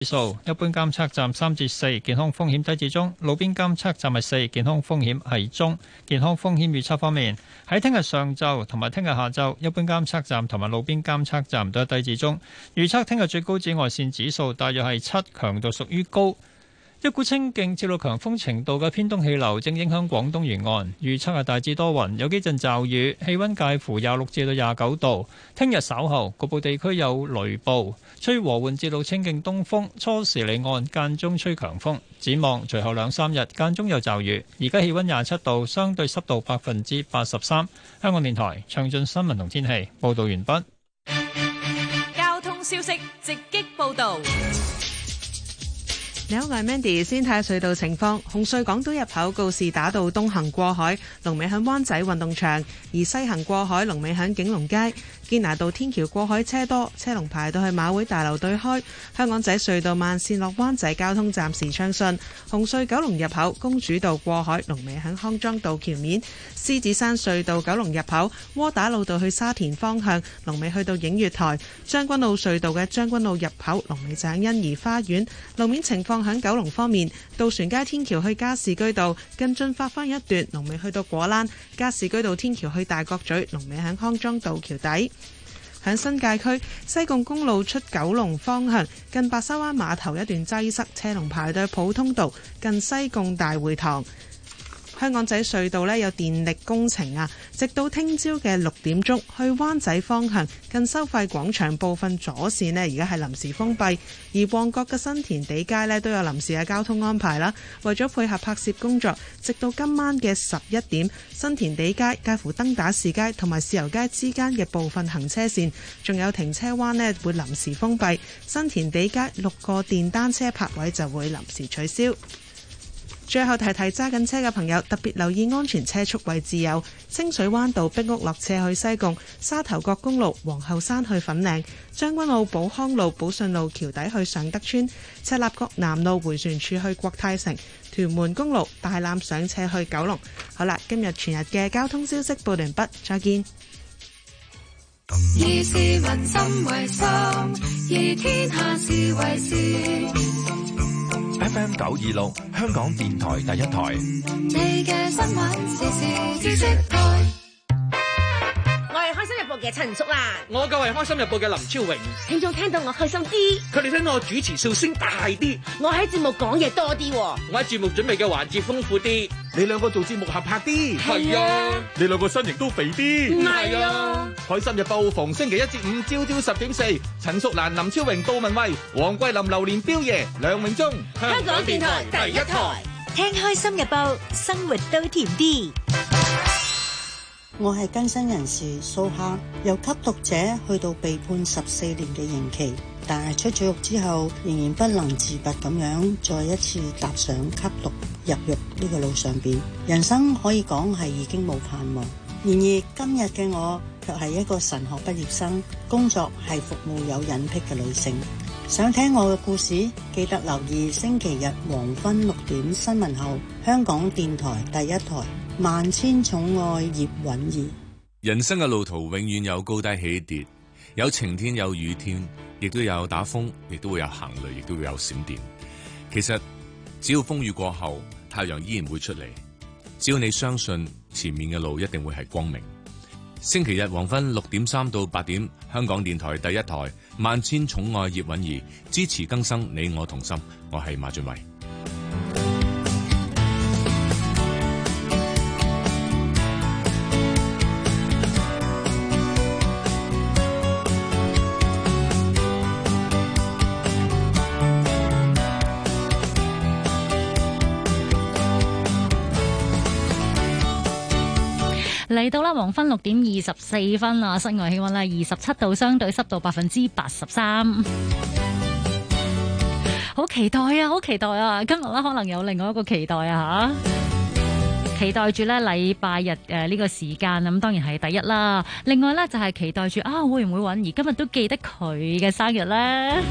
指數一般監測站3至4，健康風險低至中；路邊監測站係4，健康風險係中。健康風險預測方面，喺聽日上晝同埋聽日下晝，一般監測站同埋路邊監測站都係低至中。預測聽日最高紫外線指數大約係7，強度屬於高。一股清勁至到強風程度嘅偏東氣流正影響廣東沿岸，預測係大致多雲，有幾陣驟雨，氣溫介乎26至到29度。聽日稍後局部地區有雷暴，吹和緩至到清勁東風，初時離岸間中吹強風。展望隨後2-3日間中有驟雨。而家氣溫27度，相對濕度83%。香港電台詳盡新聞同天氣報道完畢。 交通消息直擊報道。 你好，我係 Mandy。先睇下隧道情況。紅隧港島入口告士打道東行過海，龍尾喺灣仔運動場；而西行過海，龍尾喺景隆街。堅拿道天橋過海車多，車龍排到去馬會大樓對開。香港仔隧道慢線落灣仔交通暫時暢順。紅隧九龍入口公主道過海，龍尾喺康莊道橋面。獅子山隧道九龍入口窩打老道去沙田方向，龍尾去到映月台。將軍澳隧道嘅將軍澳入口，龍尾就喺欣怡花園。路面情況喺九龍方面，渡船街天橋去加士居道近進發翻一段，龍尾去到果欄。加士居道天橋去大角咀，龍尾喺康莊道橋底。喺新界區西貢公路出九龍方向，近白沙灣碼頭一段擠塞，車龍排到普通道近西貢大會堂。香港仔隧道有電力工程啊，直到聽朝嘅6點鐘，去灣仔方向近收費廣場部分左線而家係臨時封閉，而旺角嘅新填地街都有臨時嘅交通安排啦。為咗配合拍攝工作，直到今晚嘅11點，新填地街介乎登打士街同埋豉油街之間嘅部分行車線，仲有停車灣會臨時封閉。新填地街6個電單車泊位就會臨時取消。最後提提揸緊車嘅朋友，特別留意安全車速位置有清水灣道壁屋落斜去西貢、沙頭角公路皇后山去粉嶺、將軍澳寶康路寶順路橋底去上德村、赤鱲角南路迴旋處去國泰城、屯門公路大欖上斜去九龍。好啦，今日全日嘅交通消息報完畢，再見。 以市民心為心，以天下事為事。 FM 926香港電台第一台。 你嘅新聞時事知識台。 我係開心日報嘅陳淑蘭， 我就係開心日報嘅林超榮。 聽眾聽到我開心啲， 佢哋聽到我主持笑聲大啲， 我喺節目講嘢多啲， 我喺節目準備嘅環節豐富啲。你兩個做節目合拍啲， 係啊！ 你兩個身形都肥啲， 唔係啊！ 開心日報逢星期1至5朝朝10.4，陳淑蘭、林超榮、杜文蔚、黃桂林、榴蓮、彪爺、梁榮忠， 香港電台第一台， 聽開心日報，生活都甜啲。 我係更生人士蘇蝦，由吸毒者去到被判14年嘅刑期，但係出咗獄之後仍然不能自拔咁樣再一次踏上吸毒入獄呢個路上邊，人生可以講係已經冇盼望。然而今日嘅我卻係一個神學畢業生，工作係服務有隱癖嘅女性。想聽我嘅故事，記得留意星期日黃昏6點新聞後，香港電台第一台萬千寵愛葉韻儀。 人生嘅路途永遠有高低起跌，有晴天有雨天，亦都有打風，亦都會有行雷，亦都會有閃電。其實只要風雨過後，太陽依然會出嚟。只要你相信前面嘅路一定會係光明。星期日黃昏6點3到8點，香港電台第一台萬千寵愛葉韻儀，支持更生，你我同心。我係馬俊偉。 嚟到啦，黃昏6點24分啦，室外氣溫咧27度，相對濕度83%。好期待啊！好期待啊！今日咧可能有另外一個期待啊吓，期待住咧禮拜日呢個時間，咁當然係第一啦。另外咧就係期待住會唔會允兒今日都記得佢嘅生日咧？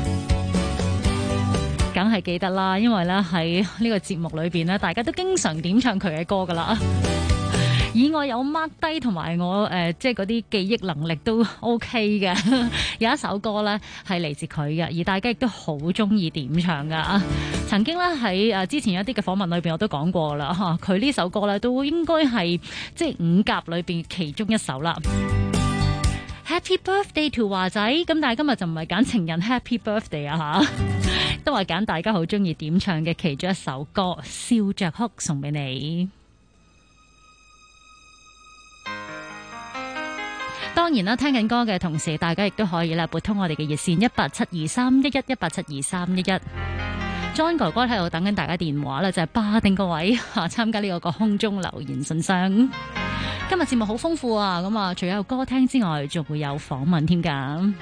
梗係記得啦，因為咧喺呢個節目裏邊咧，大家都經常點唱佢嘅歌噶啦。 以我有 mark 低同埋我即係嗰啲記憶能力都 OK 嘅。有一首歌咧係嚟自佢嘅，而大家亦都好中意點唱噶。曾經咧喺之前一啲嘅訪問裏邊我都講過啦嚇，佢呢首歌咧都應該係即係五甲裏邊其中一首啦。Happy Birthday to 華仔，咁但係今日就唔係揀情人 Happy Birthday 啊嚇，都係揀大家好中意點唱嘅其中一首歌，笑着哭送俾你。當然啦，聽緊歌嘅同時，大家亦都可以啦撥通我哋嘅熱線1872311，1872311。John 哥哥喺度等緊大家電話啦，就係霸定個位參加呢個空中留言信箱。今日節目好豐富啊，咁啊，除咗有歌聽之外，仲會有訪問添㗎。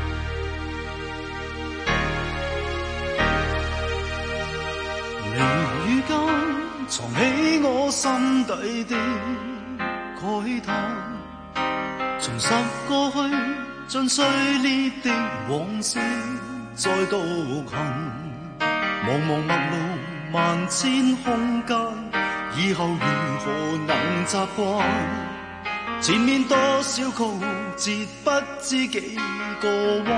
微雨間藏起我心底的慨嘆，重拾過去盡碎裂的往事再度近，茫茫陌路萬千空間，以後如何能習慣？前面多少曲折不知幾個彎，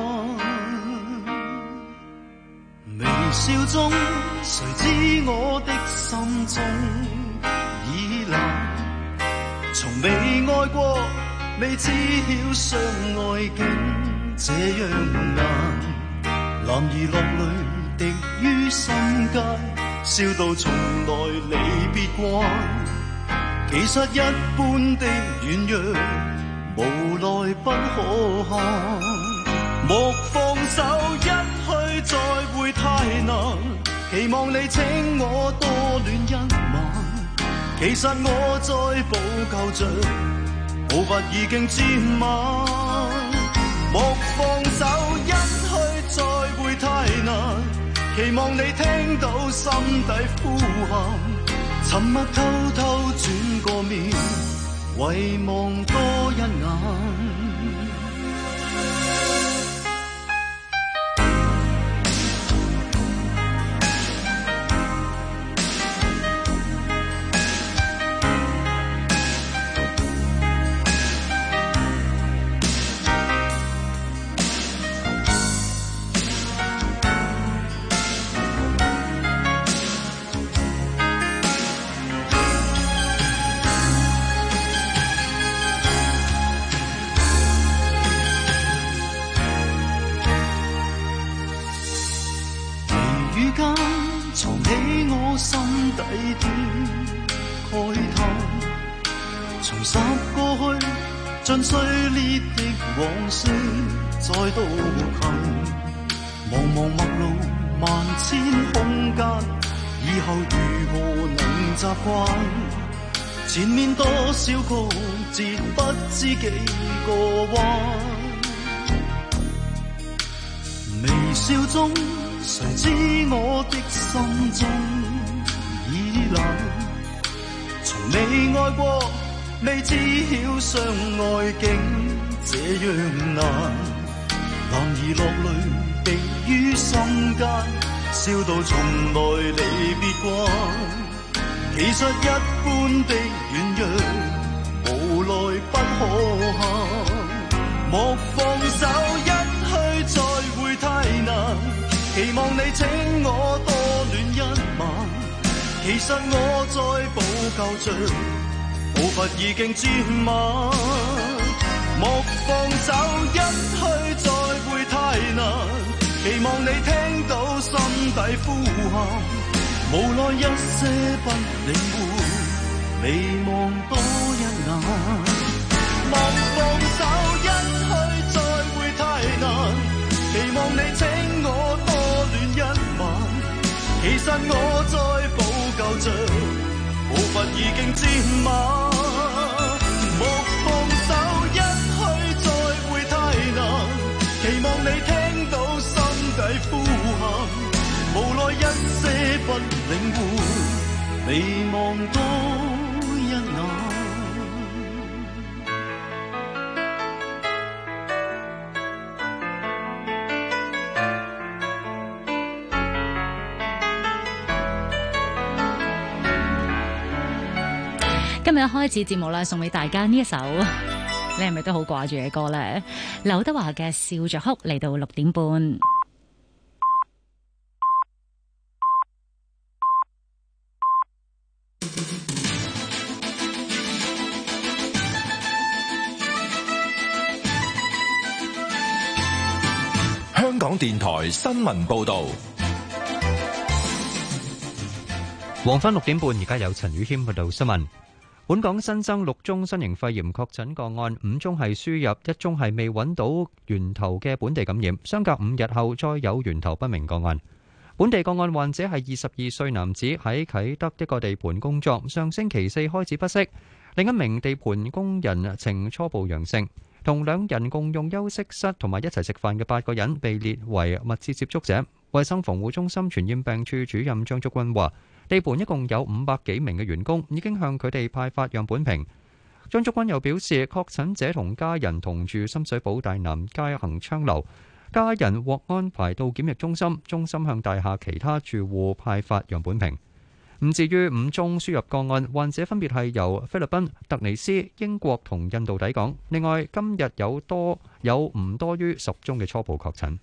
微笑中誰知我的心中已冷，從未愛過未知曉相愛竟這樣難，男兒落淚滴於心間，笑到從來離別關，其實一般的軟弱無奈不可看，莫放手一去再會太難，期望你請我多戀一晚，其實我在補救着步伐已經漸慢，莫放手一去再會太難，期望你聽到心底呼喊，沉默偷偷轉個面，遺忘多一眼。盡碎裂的往事再度近，茫茫陌路萬千空間，以後如何能習慣？前面多少曲折不知幾個彎，微笑中誰知我的心中已冷，從未愛過未知曉相愛竟這樣難，男兒落淚滴於心間，笑到從來離別關，其實一般的軟弱無奈不可限，莫放手一去再會太難，期望你請我多戀一晚，其實我在補救着步伐已經漸慢，莫放手一去再會太難，期望你聽到心底呼喊，無奈一些不領會，未望多一眼，莫放手一去再會太難，期望你請我多戀一晚，其實我在補救着步伐已經漸慢，莫放手一去再會太難，期望你聽到心底呼喊，無奈一些不領會，未望多一眼。 今日一開始節目咧，送俾大家呢一首，你係咪都好掛住嘅歌咧？劉德華嘅《笑着哭》嚟到6點半。 香港電台新聞報道。 黃昏6點半，而家有陳宇謙報道新聞。本港新增6宗新型肺炎確診個案，5宗係輸入，1宗係未揾到源頭嘅本地感染，相隔5日後再有源頭不明個案。本地個案患者係22歲男子，喺啟德一個地盤工作，上星期4開始不適。另一名地盤工人呈初步陽性，同2人共用休息室同埋一齊食飯嘅8個人被列為密切接觸者。衛生防護中心傳染病處主任張竹君話，地盤一共有500幾名嘅員工，已經向佢哋派發樣本瓶。張竹君又表示，確診者同家人同住深水埗大南街恒昌樓，家人獲安排到檢疫中心，中心向大廈其他住戶派發樣本瓶。至於5宗輸入個案，患者分別係由菲律賓、突尼斯、英國同印度抵港。另外，今日有唔多於10宗嘅初步確診。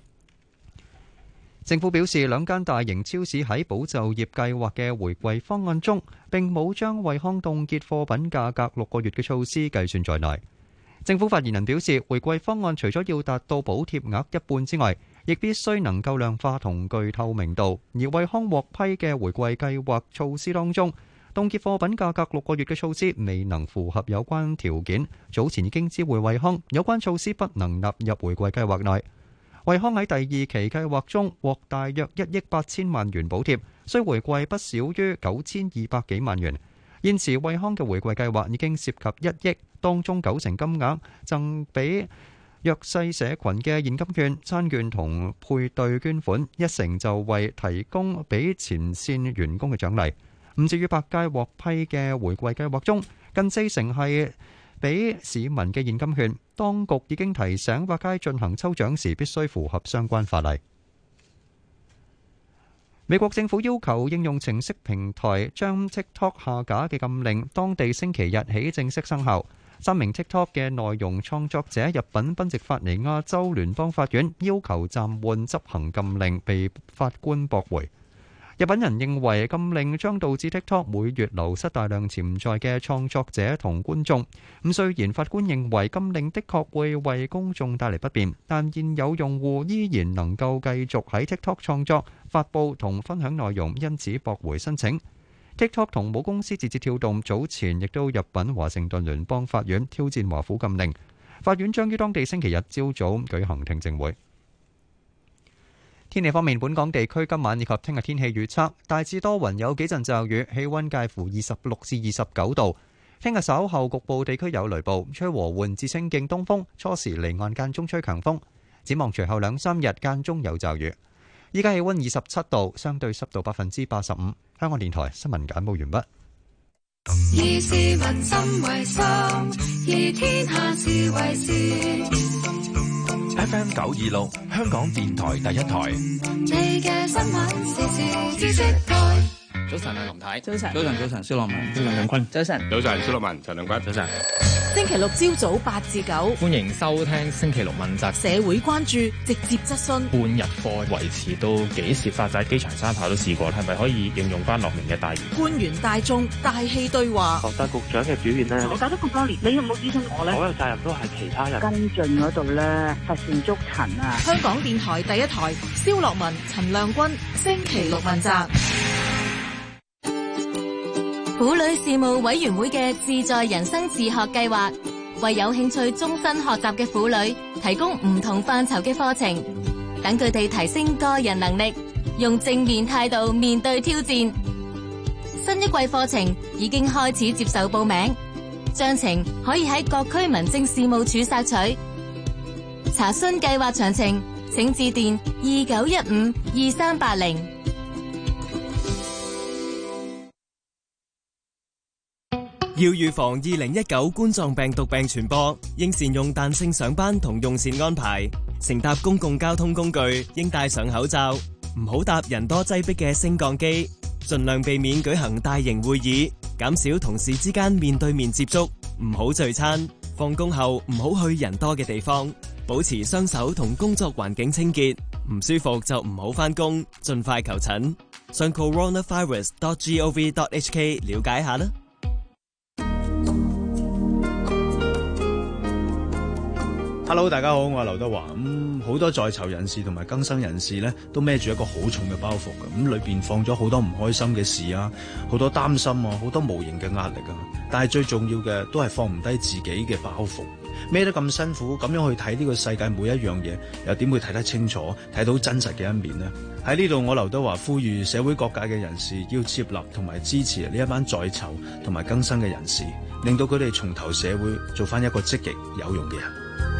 政府表示，2間大型超市喺保就業計劃嘅回饋方案中，並冇將惠康凍結貨品價格6個月嘅措施計算在內。政府發言人表示，回饋方案除咗要達到補貼額一半之外，亦必須能夠量化同具透明度。而惠康獲批嘅回饋計劃措施當中，凍結貨品價格6個月嘅措施未能符合有關條件，早前已經知會惠康，有關措施不能納入回饋計劃內。惠康喺第2期計劃中獲大約1億8千萬元補貼，需回饋不少於9200幾萬元。現時惠康嘅回饋計劃已經涉及1億，當中90%金額贈俾弱勢社群嘅現金券、餐券同配對捐款，1成就為提供俾前線員工嘅獎勵。至於百佳獲批嘅回饋計劃中，近4成係俾市民嘅現金券，當局已經提醒百佳進行抽獎時必須符合相關法例。美國政府要求應用程式平台將 TikTok 下架嘅禁令，當地星期日起正式生效。3名 TikTok 嘅內容創作者入稟賓夕法尼亞州聯邦法院，要求暫緩執行禁令，被法官駁回。入稟人認為禁令將導致 TikTok 每月流失大量潛在嘅創作者同觀眾。雖然法官認為禁令的確會為公眾帶嚟不便，但現有用戶依然能夠繼續喺 TikTok 創作、發布同分享內容，因此駁回申請。TikTok 同母公司字節跳動早前亦都入稟華盛頓聯邦法院挑戰華府禁令，法院將於當地星期日朝早舉行聽證會。天氣方面，本港地區今晚以及聽日天氣預測大致多雲，有幾陣驟雨，氣溫介乎26至29度。聽日稍後局部地區有雷暴，吹和緩至清勁東風，初時離岸間中吹強風。展望隨後2-3日間中有驟雨。依家氣溫27度，相對濕度85%。香港電台新聞簡報完畢。 以市民心為心，以天下事為事。 FM 926，香港電台第一台。 你嘅新聞時事知識台。 早晨啊，林太。 早晨。 早晨，蕭樂文。 早晨，梁坤。早晨。 早晨，蕭樂文，陳亮君。早晨。 星期六朝早8至9， 歡迎收聽星期六問責。 社會關注，直接質詢。 半日課維持到幾時？發仔機場三跑都試過，係咪可以應用翻落面嘅大言？ 官員大眾大氣對話。 覺得局長嘅表現呢， 我搞咗咁多年，你有冇諮詢我咧？ 所有責任都係其他人跟進嗰度咧，乏善足陳啊！ 香港電台第一台，蕭樂文、陳亮君，星期六問責。 婦女事務委員會嘅自在人生自學計劃，為有興趣終身學習嘅婦女提供唔同範疇嘅課程，等佢哋提升個人能力，用正面態度面對挑戰。新一季課程已經開始接受報名，詳情可以喺各區民政事務處索取。查詢計劃詳情，請致電29152380。 要預防2019冠狀病毒病傳播，應善用彈性上班同用膳安排。乘搭公共交通工具應戴上口罩，唔好搭人多擠迫嘅升降機，盡量避免舉行大型會議。 減少同事之間面對面接觸，唔好聚餐，放工後唔好去人多嘅地方，保持雙手同工作環境清潔，唔舒服就唔好返工，盡快求診。上 coronavirus.gov.hk 了解下啦。 Hello， 大家好，我係劉德華。好多在囚人士同埋更生人士咧，都孭住一個好重嘅包袱嘅。裏邊放咗好多唔開心嘅事啊，好多擔心啊，好多無形嘅壓力啊。但係最重要嘅都係放唔低自己嘅包袱，孭得咁辛苦，咁樣去睇呢個世界每一樣嘢，又點會睇得清楚，睇到真實嘅一面呢？喺呢度，我劉德華呼籲社會各界嘅人士要接納同埋支持呢一班在囚同埋更生嘅人士，令到佢哋重投社會，做翻一個積極有用嘅人。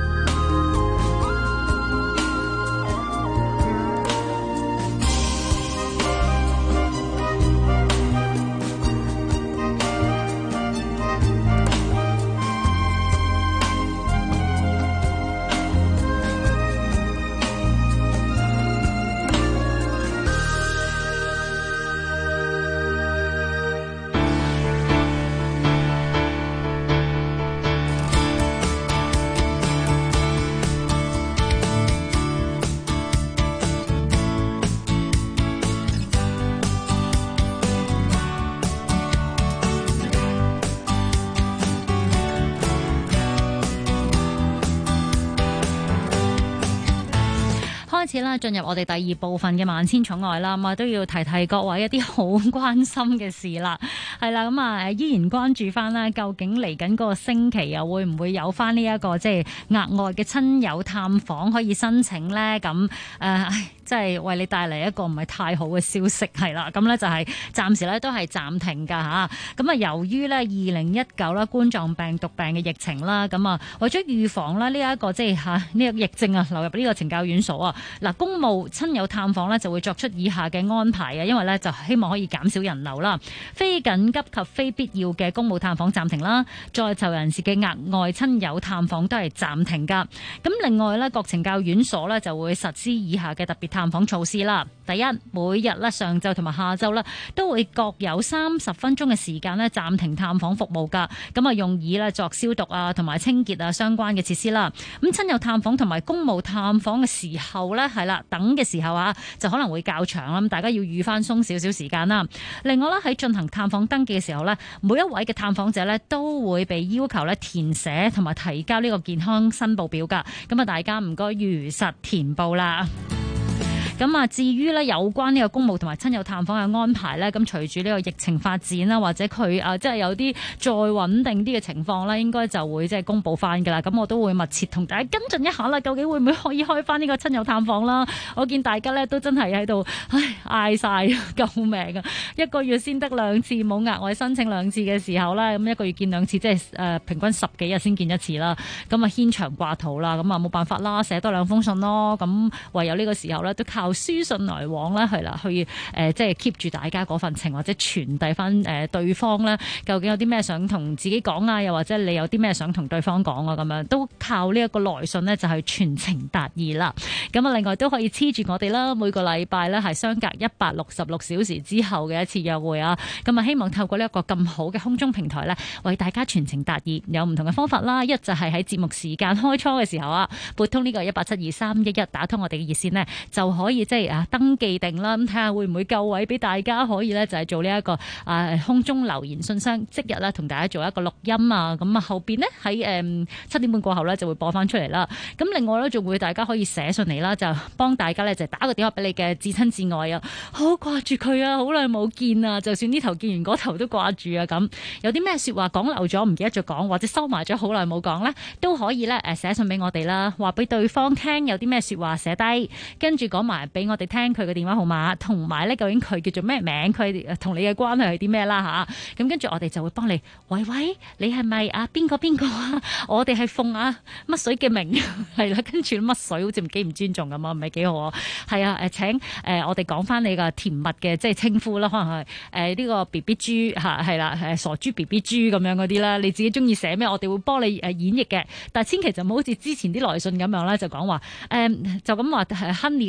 開始啦，進入我哋第二部分嘅萬千寵愛啦，咁啊都要提提各位一啲好關心嘅事啦，係啦，咁啊依然關注翻啦，究竟嚟緊嗰個星期又會唔會有翻呢一個即係額外嘅親友探訪可以申請咧？咁即係為你帶嚟一個唔係太好嘅消息，係啦，咁咧就係暫時咧都係暫停㗎嚇。咁啊，由於咧2019啦冠狀病毒病嘅疫情啦，咁啊為咗預防啦呢一個即係呢個疫症啊流入呢個懲教院所啊，嗱公務親友探訪咧就會作出以下嘅安排啊，因為咧就希望可以減少人流啦，非緊急及非必要嘅公務探訪暫停啦，在囚人士嘅額外親友探訪都係暫停㗎。咁另外咧，各懲教院所咧就會實施以下嘅特別探訪措施啦。第一，每日咧上晝同埋下晝咧都會各有30分鐘嘅時間咧暫停探訪服務㗎。咁啊用以咧作消毒啊同埋清潔啊相關嘅設施啦。咁親友探訪同埋公務探訪嘅時候咧係啦，等嘅時候啊就可能會較長啦。咁大家要預翻鬆少少時間啦。另外咧喺進行探訪登記嘅時候咧，每一位嘅探訪者咧都會被要求咧填寫同埋提交呢個健康申報表㗎。咁啊大家唔該如實填報啦。咁啊，至於咧有關呢個公務同埋親友探訪嘅安排咧，咁隨住呢個疫情發展啦，或者佢即係有啲再穩定啲嘅情況咧，應該就會即係公佈翻㗎啦。咁我都會密切同大家跟進一下啦，究竟會唔會可以開翻呢個親友探訪啦？我見大家咧都真係喺度嗌晒救命啊！一個月先得2次，冇額外申請2次嘅時候咧，咁一個月見2次，即係平均10幾日先見1次啦。咁啊牽腸掛肚啦，咁啊冇辦法啦，寫多2封信咯。咁唯有呢個時候咧都靠書信來往啦，係啦，去即係 keep 住大家嗰份情，或者傳遞翻對方咧，究竟有啲咩想同自己講啊，又或者你有啲咩想同對方講啊，咁樣都靠呢一個來信呢，就係傳情達意啦。咁啊，另外都可以黐住我哋啦，每個禮拜咧係相隔166小時之後嘅一次約會啊。咁啊，希望透過呢一個咁好嘅空中平台咧，為大家傳情達意，有唔同嘅方法啦。一就係喺節目時間開初嘅時候啊，撥通呢個1872311，打通我哋嘅熱線呢，就可以即係登記定啦，咁睇下會唔會夠位俾大家可以咧，就係做呢一個空中留言信箱，即日咧同大家做一個錄音啊。咁啊後邊呢，喺7點半過後咧就會播翻出嚟啦。咁另外咧仲會大家可以寫信嚟啦，就幫大家咧就打個電話俾你嘅至親至愛啊，好掛住佢啊，好耐冇見啊，就算呢頭見完嗰頭都掛住啊。咁有啲咩說話講漏咗，唔記得咗講，或者收埋咗好耐冇講咧，都可以咧寫信俾我哋啦，話俾對方聽有啲咩說話寫低，跟住講埋俾我哋聽佢嘅電話號碼，同埋咧究竟佢叫做咩名，佢同你嘅關係係啲咩啦吓。咁跟住我哋就會幫你，喂，你係咪邊個啊？我哋係奉乜水嘅名係啦，跟住乜水好似幾唔尊重咁啊，唔係幾好啊。係啊，請我哋講翻你個甜蜜嘅即係稱呼啦，可能係呢個 BB 豬吓，係啦，傻豬 BB 豬咁樣嗰啲啦，你自己中意寫咩，我哋會幫你演繹嘅。但係千祈就唔好似之前啲來信咁樣啦，就講話就咁話係 Honey 老婆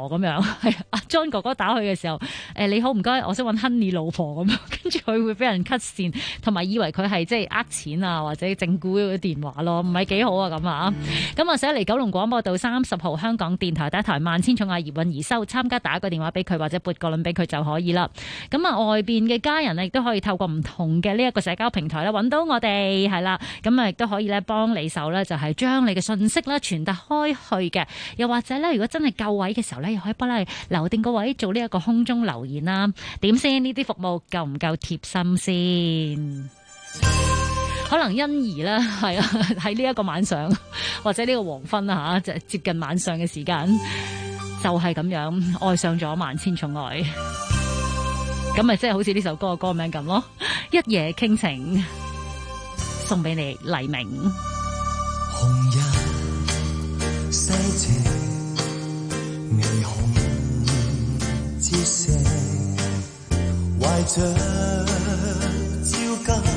婆咁樣，係阿 John 哥哥打佢嘅時候，你好唔該，我想揾 Honey 老婆咁樣，跟住佢會俾人 cut 線，同埋以為佢係即係呃錢啊或者整蠱嗰啲電話咯，唔係幾好啊咁啊！咁啊寫嚟九龍廣播道30號香港電台第一台萬千寵愛葉韻儀收，參加打個電話俾佢或者撥個輪俾佢就可以啦。咁啊外邊嘅家人亦都可以透過唔同嘅呢一個社交平台咧揾到我哋係啦，咁啊亦都可以咧幫你手咧就係將你嘅信息咧傳達開去嘅，又或者咧如果真係夠位嘅時候咧，又可以幫你留定個位做呢一個空中留言啦。點先？呢啲服務夠唔夠貼心先？可能欣宜咧係啊，喺呢一個晚上或者呢個黃昏啊嚇，就接近晚上嘅時間，就係咁樣愛上咗萬千寵愛，咁咪即係好似呢首歌嘅歌名咁咯，一夜傾情，送俾你黎明。 紅日西斜，霓虹折射，懷着焦急。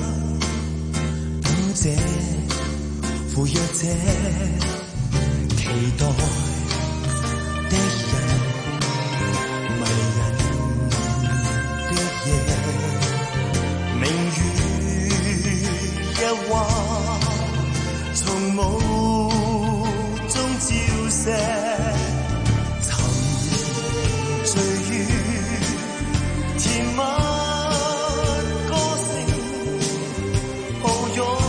赴約者，期待的人，迷人的夜，明月一畫，從霧中照射，沉醉於甜蜜歌聲，抱擁。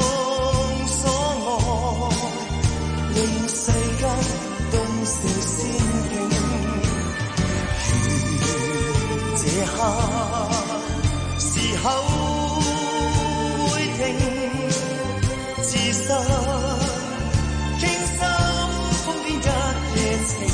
時候會停，自信傾心瘋癲一夜情，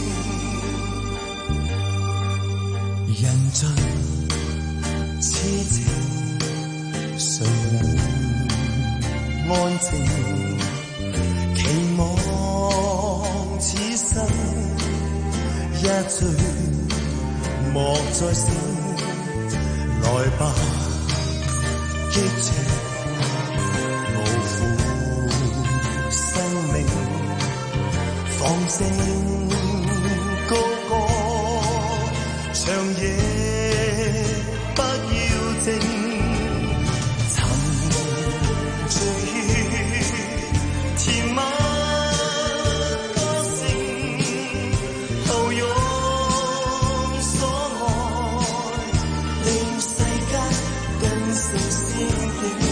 人盡痴情，誰能安靜？期望此生一醉，莫再醒。來吧，激情無負生命，放聲高歌，長夜不要靜，沉醉於甜蜜歌聲，抱擁所愛，令世間更成仙境。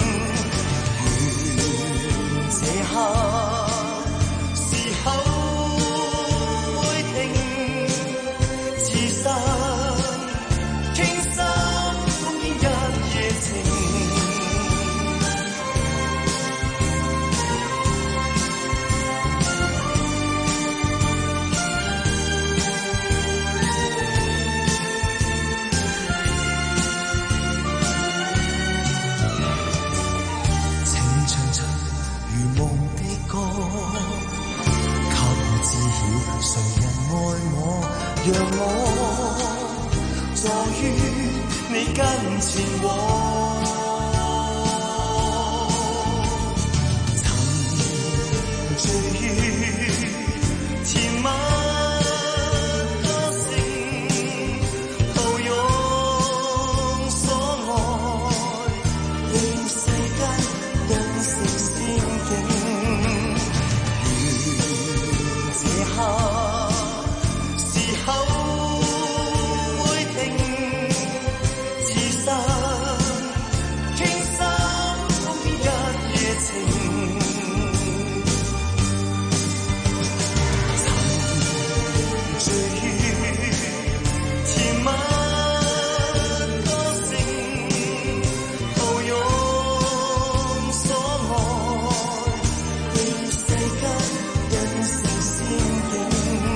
願這刻時候會停，自殺傾心瘋癲一夜情。情長長如夢的歌，給我知曉誰人愛我，讓我坐於你跟前往。沉醉於甜蜜歌聲，抱擁所愛，令世間更成仙境。願這刻時候會停，自殺傾心瘋癲一夜情。沉醉於甜蜜歌聲，抱擁所愛，令世間更成仙境。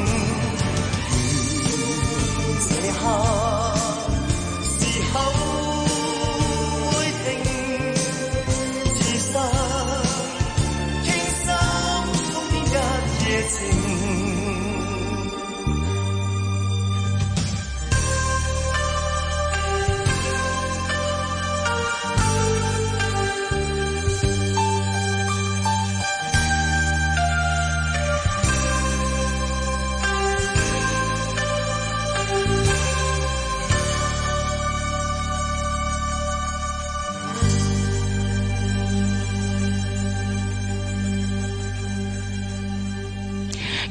願這刻時候會停，自殺傾心瘋癲一夜情。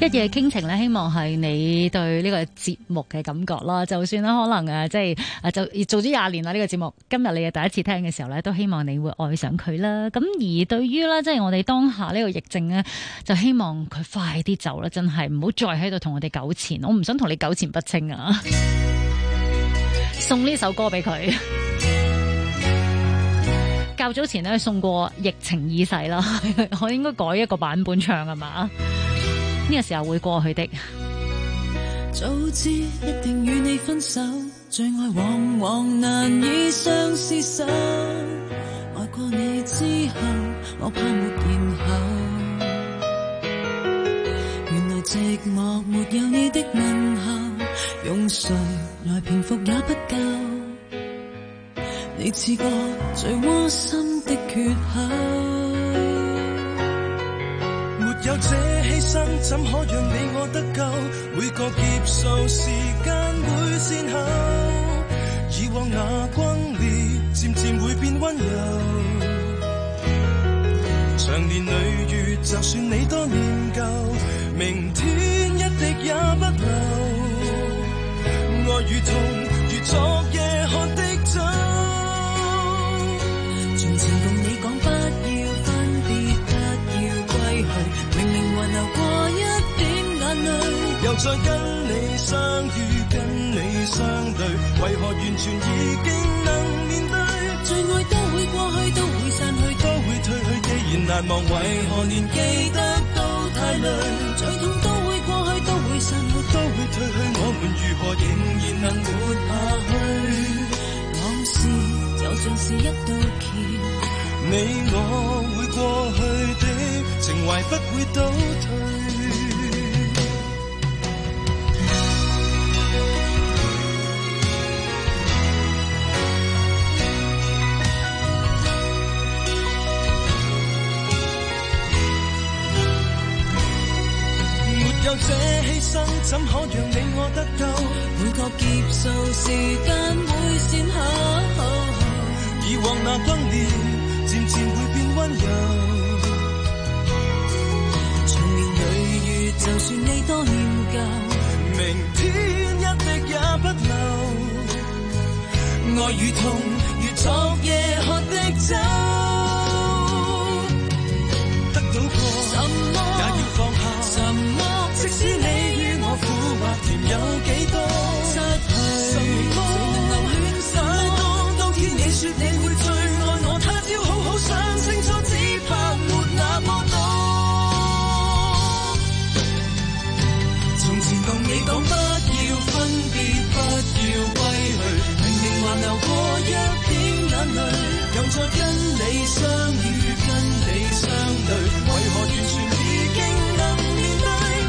一夜傾情咧，希望係你對呢個節目嘅感覺啦。就算啦，可能即係就做咗20年啦呢個節目，今日你嘅第一次聽嘅時候咧，都希望你會愛上佢啦。咁而對於咧，即係我哋當下呢個疫症咧，就希望佢快啲走啦，真係唔好再喺度同我哋糾纏，我唔想同你糾纏不清啊！送呢首歌俾佢。較早前咧送過《疫情已逝》啦，我應該改一個版本唱係嘛？呢個時候會過去的。 早知一定與你分手，最愛往往難以相廝守。愛過你之後，我怕沒然後。原來寂寞沒有你的問候，用誰來平復也不夠。你似個最窩心的缺口， 沒有這犧牲，怎可讓你我得救？每個劫數時間會先後，以往那轟烈漸漸會變溫柔。長年累月，就算你多念舊，明天一滴也不留。愛與痛如昨夜喝的酒， 從前共你講不要分別，不要歸去，明明還流過一點眼淚， 又再跟你相遇，跟你相對，為何完全已經能面對？ 最愛都會過去，都會散去， 都會退去，既然難忘，為何連記得都太累？ 最痛都會過去，都會散去， 都會退去，我們如何仍然能活下去？ 往事就像是一道橋， 你我會過去的情懷不會倒退。沒有這犧牲，怎可讓你我得救？ 每個劫數時間會先後， 以往那轟烈漸漸會變溫柔。 長年累月，就算你多念舊， 明天一滴也不留。愛與痛如昨夜喝的酒，得到過什麼也要放下什麼。即使你與我苦或甜有幾多， 失去什麼能勸守？ 當天你說你會最愛我，他朝好好想清楚，只怕沒那麼多。從前同你講不要分別，不要歸去，明明還流過一點眼淚，又再跟你相遇，跟你相對，為何完全已經能面對？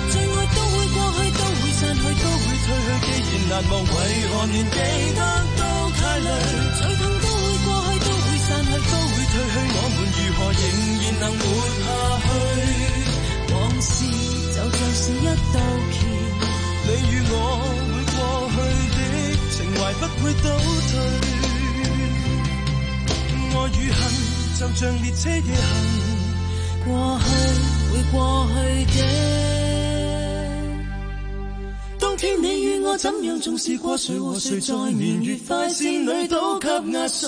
難忘，為何連記得都太累？ 最痛都會過去，都會散去， 都會退去，我們如何仍然能活下去？ 往事就像是一道橋， 你與我會過去的情懷不會倒退。愛與恨就像列車夜行， 過去會過去的。 當天你與我怎樣重視過，誰和誰在年月快線裏都給壓碎。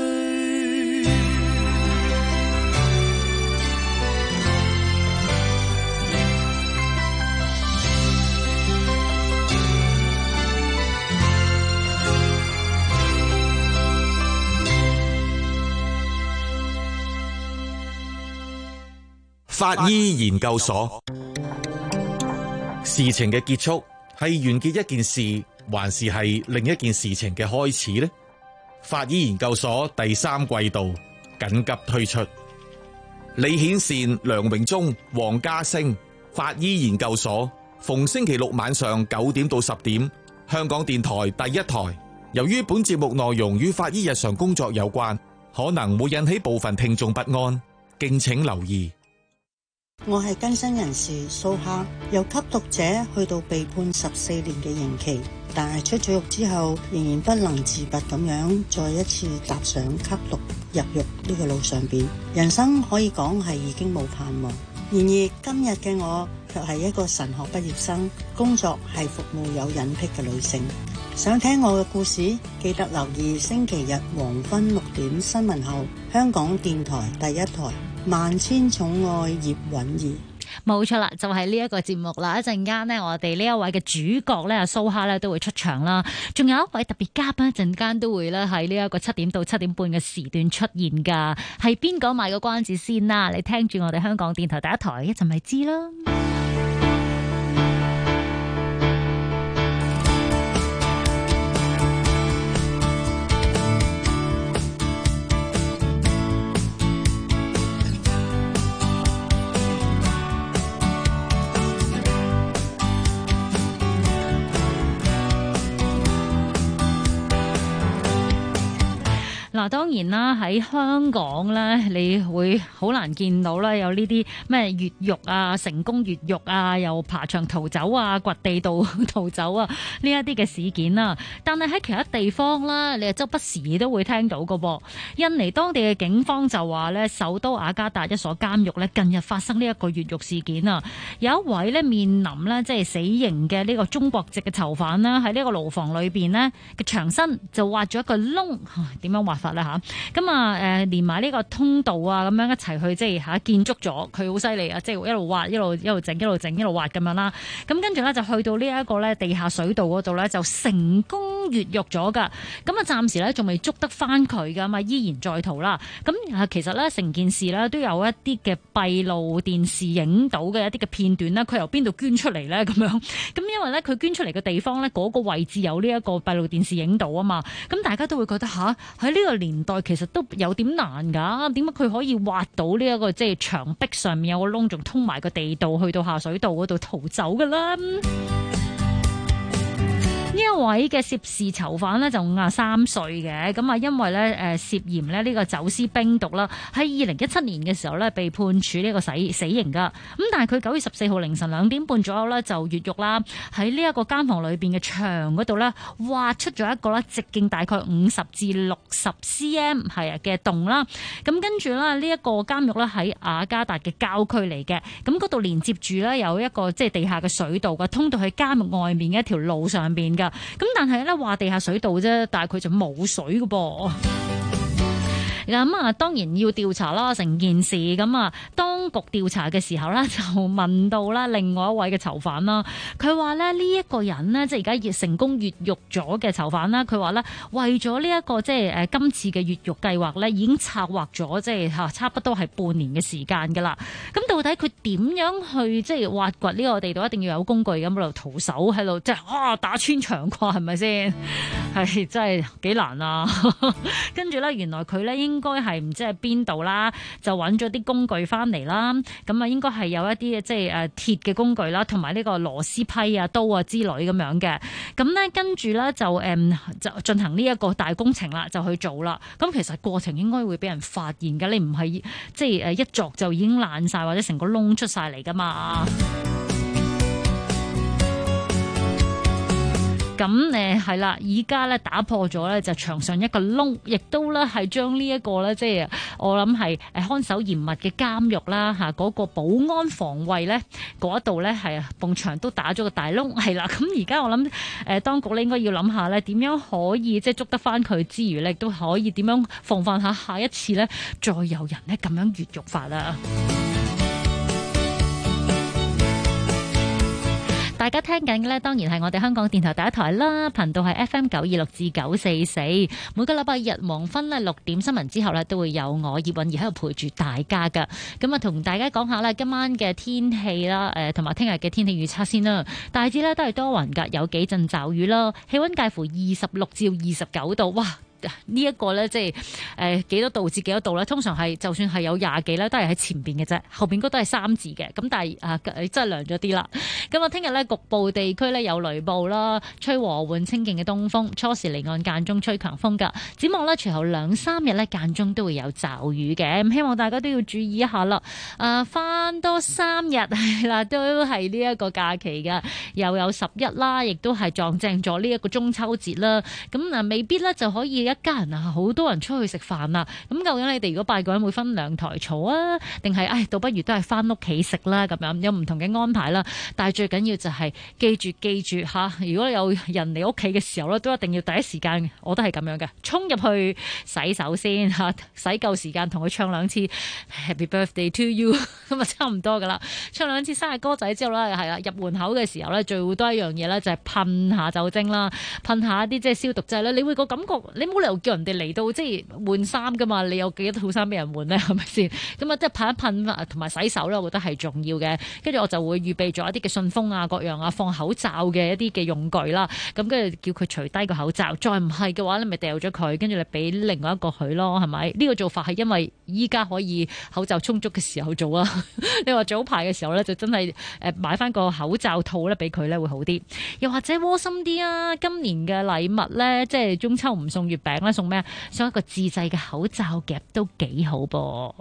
法醫研究所，事情嘅結束係完結一件事，還是係另一件事情嘅開始呢？法醫研究所第3季度緊急推出，李顯善、梁榮忠、黃家星，法醫研究所，逢星期六晚上9點到10點，香港電台第1台。由於本節目內容與法醫日常工作有關，可能會引起部分聽眾不安，敬請留意。 我係更生人士蘇蝦，由吸毒者去到被判14年嘅刑期，但係出咗獄之後仍然不能自拔咁樣再一次踏上吸毒入獄呢個路上邊，人生可以講係已經冇盼望。然而今日嘅我卻係一個神學畢業生，工作係服務有隱癖嘅女性。想聽我嘅故事，記得留意星期日黃昏6點新聞後，香港電台第一台《萬千寵愛葉韻儀》。 冇錯啦，就係呢一個節目啦。一陣間呢，我哋呢一位嘅主角咧，蘇蝦咧都會出場啦。仲有一位特別嘉賓，一陣間都會咧喺呢一個7點到7點半嘅時段出現噶。係邊個賣個關子先啦？你聽住我哋香港電台第一台，一陣咪知啦。嗱，當然啦，喺香港咧，你會好難見到啦，有呢啲咩越獄啊、成功越獄啊、又爬牆逃走啊、掘地道逃走啊呢一啲嘅事件啊。但係喺其他地方啦，你周不時都會聽到㗎噃。印尼當地嘅警方就話咧，首都雅加達一所監獄咧，近日發生呢一個越獄事件啊。有一位咧面臨咧即係死刑嘅呢個中國籍嘅囚犯啦，喺呢個牢房裏邊呢嘅牆身就挖咗一個窿，點樣挖法咧嚇？咁啊連埋呢個通道啊咁樣一齊去即係嚇建築咗，佢好犀利啊！即係一路挖一路整一路整一路挖咁樣啦。咁跟住咧就去到呢一個咧地下水道嗰度咧就成功越獄咗㗎。咁啊暫時咧仲未捉得翻佢㗎嘛，依然在逃啦。咁其實咧成件事咧都有一啲嘅閉路電視影到嘅一啲嘅片段咧，佢由邊度捐出嚟咧咁樣？咁因為咧佢捐出嚟嘅地方咧嗰個位置有呢一個閉路電視影到啊嘛，咁大家都會覺得吓，喺呢個年代其實都有點難㗎，點解佢可以挖到呢一個即係牆壁上面有個窿，仲通埋個地道去到下水道嗰度逃走㗎啦？呢一位嘅涉事囚犯呢，就53歲嘅，咁啊因為咧涉嫌咧呢個走私冰毒啦，喺2017年嘅時候咧被判處呢個死刑噶，咁但係佢9月14號凌晨2點半左右咧就越獄啦，喺呢一個監房裏邊嘅牆嗰度咧挖出咗一個咧直徑大概50至60 cm 係嘅洞啦，咁跟住咧呢一個監獄咧喺雅加達嘅郊區嚟嘅，咁嗰度連接住咧有一個即係地下嘅水道嘅，通到去監獄外面嘅一條路上邊。咁但係咧話地下水道啫，但係佢就冇水㗎噃。咁啊，當然要調查啦，成件事咁啊，當局調查嘅時候咧，就問到啦另外一位嘅囚犯啦，佢話咧呢一個人呢，即係而家成功越獄咗嘅囚犯啦，佢話咧為咗呢一個即係今次嘅越獄計劃咧，已經策劃咗即係差不多係半年嘅時間㗎啦。咁到底佢點樣去即係挖掘呢個地道？一定要有工具咁喺度徒手喺度即係打穿牆啩，係咪先？係真係幾難啊！跟住咧，原來佢咧應該係唔知喺邊度啦，就揾咗啲工具翻嚟啦。咁啊，應該係有一啲即係鐵嘅工具啦，同埋呢個螺絲批啊、刀啊之類咁樣嘅。咁咧跟住咧就進行呢一個大工程啦，就去做啦。咁其實過程應該會俾人發現㗎，你唔係即係一鑿就已經爛晒或者成個窿出晒嚟㗎嘛。咁係啦，而家咧打破咗咧就牆上一個窿，亦都咧係將呢一個咧即係我諗係看守嚴密嘅監獄啦嚇，嗰個保安防衛咧嗰度咧係埲牆都打咗個大窿，係啦。咁而家我諗當局咧應該要諗下咧點樣可以即係捉得翻佢之餘咧，亦都可以點樣防範下一次咧再有人咧咁樣越獄法啦。大家聽緊嘅咧，當然係我哋香港電台第一台啦，頻道係 FM 926至944。每個禮拜日黃昏咧6點新聞之後咧，都會有我葉韻儀喺度陪住大家噶。咁啊，同大家講下咧今晚嘅天氣啦，同埋聽日嘅天氣預測先啦。大致咧都係多雲噶，有幾陣驟雨啦，氣溫介乎26至29度，哇！呢一個咧即係幾多度至幾多度咧？通常係就算係有20幾咧，都係喺前邊嘅啫，後邊嗰都係3字嘅。咁但係真係涼咗啲啦。咁啊，聽日咧局部地區咧有雷暴啦，吹和緩清勁嘅東風，初時離岸間中吹強風㗎。展望咧，隨後2-3日咧間中都會有驟雨嘅。咁希望大家都要注意一下啦。翻多3日係啦，都係呢一個假期㗎，又有11啦，亦都係撞正咗呢一個中秋節啦。咁未必咧就可以一家人啊，好多人出去食飯啊，咁究竟你哋如果8個人會分2台坐啊，定係倒不如都係翻屋企食啦，咁樣有唔同嘅安排啦。但係最緊要就係記住嚇，如果有人嚟屋企嘅時候咧，都一定要第一時間，我都係咁樣嘅，衝入去洗手先嚇，洗夠時間同佢唱2次 Happy Birthday to you 咁啊，差唔多噶啦。唱2次生日歌仔之後咧，係啦，入門口嘅時候咧，最會多一樣嘢咧，就係噴下酒精啦，噴下一啲即係消毒劑咧。你會個感覺，你冇理由叫人哋嚟到即係換衫噶嘛？你有幾多套衫俾人換咧？係咪先？咁啊，即係噴一噴同埋洗手咧，我覺得係重要嘅。跟住我就會預備咗一啲嘅信封啊、各樣啊、放口罩嘅一啲嘅用具啦。咁跟住叫佢除低個口罩，再唔係嘅話，你咪掉咗佢，跟住你俾另外一個佢咯，係咪？呢個做法係因為依家可以口罩充足嘅時候做啊。你話早排嘅時候咧，就真係買翻個口罩套咧俾佢咧會好啲。又或者窩心啲啊，今年嘅禮物咧，即係中秋唔送月餅咧，送咩？送一個自製嘅口罩夾都幾好噃。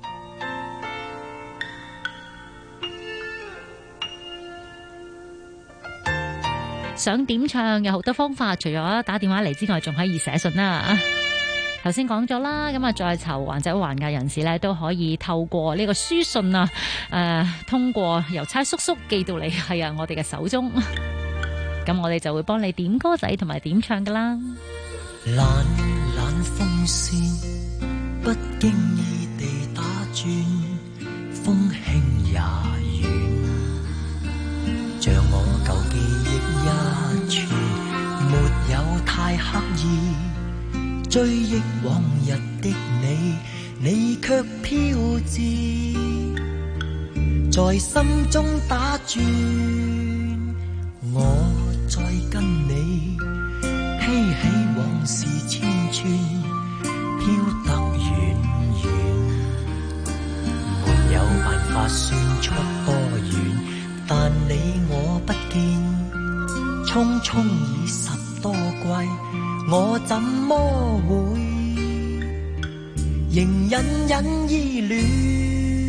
想點唱有好多方法，除咗打電話嚟之外，仲可以寫信啦。頭先講咗啦，咁啊在囚或者還押人士咧都可以透過呢個書信啊，通過郵差叔叔寄到嚟我哋嘅手中，咁我哋就會幫你點歌仔同埋點唱噶啦。 懶懶風扇不經意地打轉，風輕也遠，像我舊記憶一串，沒有太刻意追憶往日的你，你卻飄至在心中打轉，我再跟你披起往事千串，飄得遠遠，沒有辦法算出多遠，但你我不見，匆匆已10多季，我怎麼會仍隱隱依戀？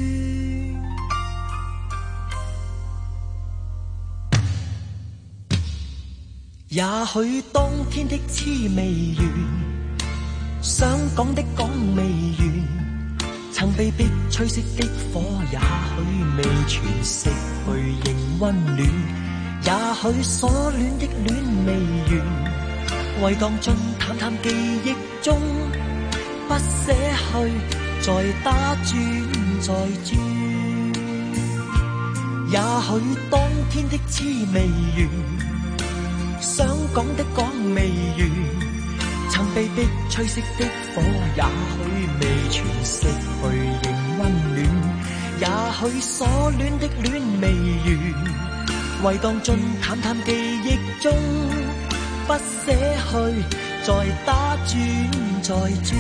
也許當天的痴未完，想講的講未完，曾被逼吹熄的火，也許未全熄去仍溫暖，也許所戀的戀未完，為當進淡淡記憶中不捨去，再打轉再轉，也許當天的痴未完，想講的講未完，曾被逼吹熄的火，也許未全熄去仍溫暖，也許所戀的戀未完，為當進淡淡記憶中不捨去，再打轉再轉。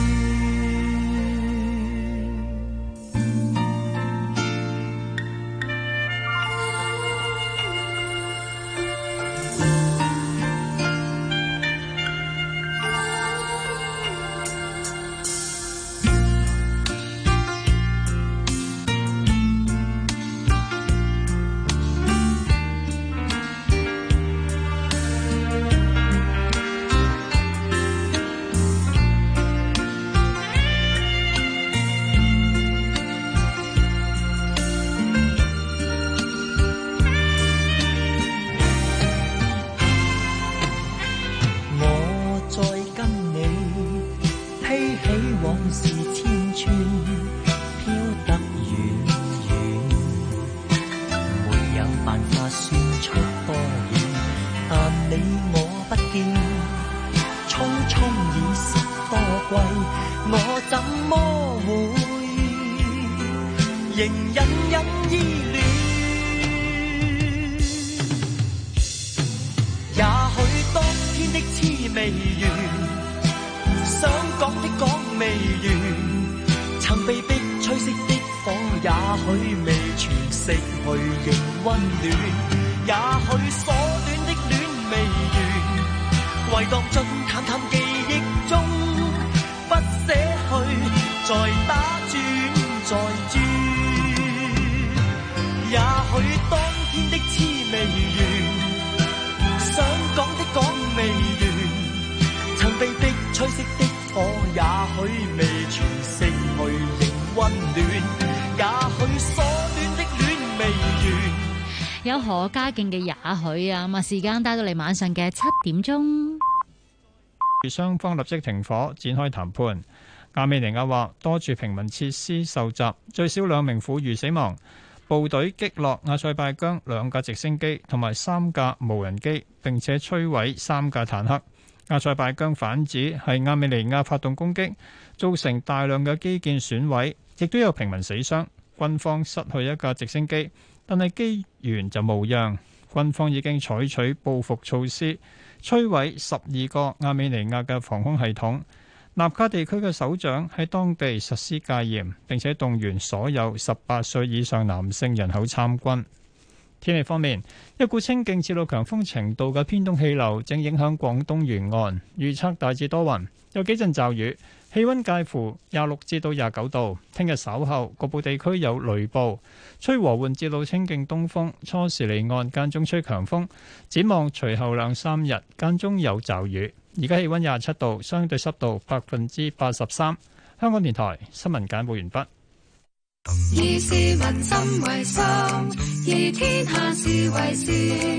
吹熄的我也許未全釋去仍溫暖，也許所戀的戀未完。 有何家勁嘅也許啊，咁啊時間帶到嚟晚上嘅7點鐘， 雙方立即停火展開談判。亞美尼亞話多處平民設施受襲，最少2名婦孺死亡。部隊擊落阿塞拜疆2架直升機同埋3架無人機，並且摧毀3架坦克。阿塞拜疆反指係亞美尼亞發動攻擊，造成大量嘅基建損毀，亦都有平民死傷。軍方失去1架直升機，但係機員就無恙。軍方已經採取報復措施，摧毀12個亞美尼亞嘅防空系統。納卡地區嘅首長喺當地實施戒嚴，並且動員所有18歲以上男性人口參軍。天氣方面，一股清勁至到強風程度嘅偏東氣流正影響廣東沿岸，預測大致多雲，有幾陣驟雨，氣溫介乎26至到29度。聽日稍後局部地區有雷暴，吹和緩至到清勁東風，初時離岸，間中吹強風。展望隨後2-3日間中有驟雨。而家氣溫27度，相對濕度83%。香港電台新聞簡報完畢。 以市民心為心，以天下事為事。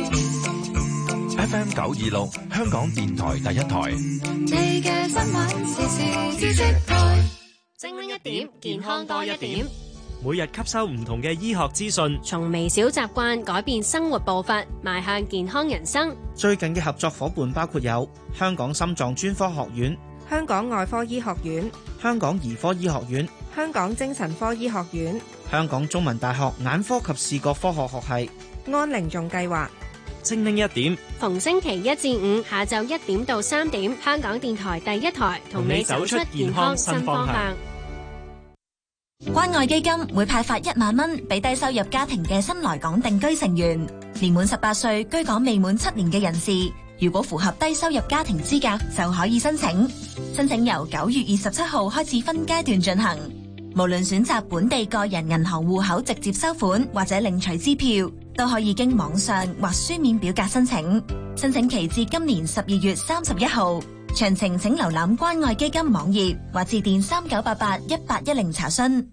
FM 926，香港電台第一台。 你嘅新聞時事知識台，精靈一點，健康多一點。 每日吸收唔同嘅醫學資訊， 從微小習慣改變生活步伐，邁向健康人生。 最近嘅合作夥伴包括有香港心臟專科學院、 香港外科醫學院、 香港兒科醫學院、 香港精神科醫學院、 香港中文大學眼科及視覺科學學系、 安寧頌計劃。 精靈一點， 逢星期1至5下晝1點到3點，香港電台第一台同你走出健康新方向。 關愛基金會派發1萬蚊俾低收入家庭嘅新來港定居成員，年滿18歲居港未滿7年嘅人士，如果符合低收入家庭資格就可以申請。申請由9月27號開始分階段進行，無論選擇本地個人銀行戶口直接收款或者領取支票，都可以經網上或書面表格申請。申請期至今年12月31號。詳情請瀏覽關愛基金網頁或致電3988-1810查詢。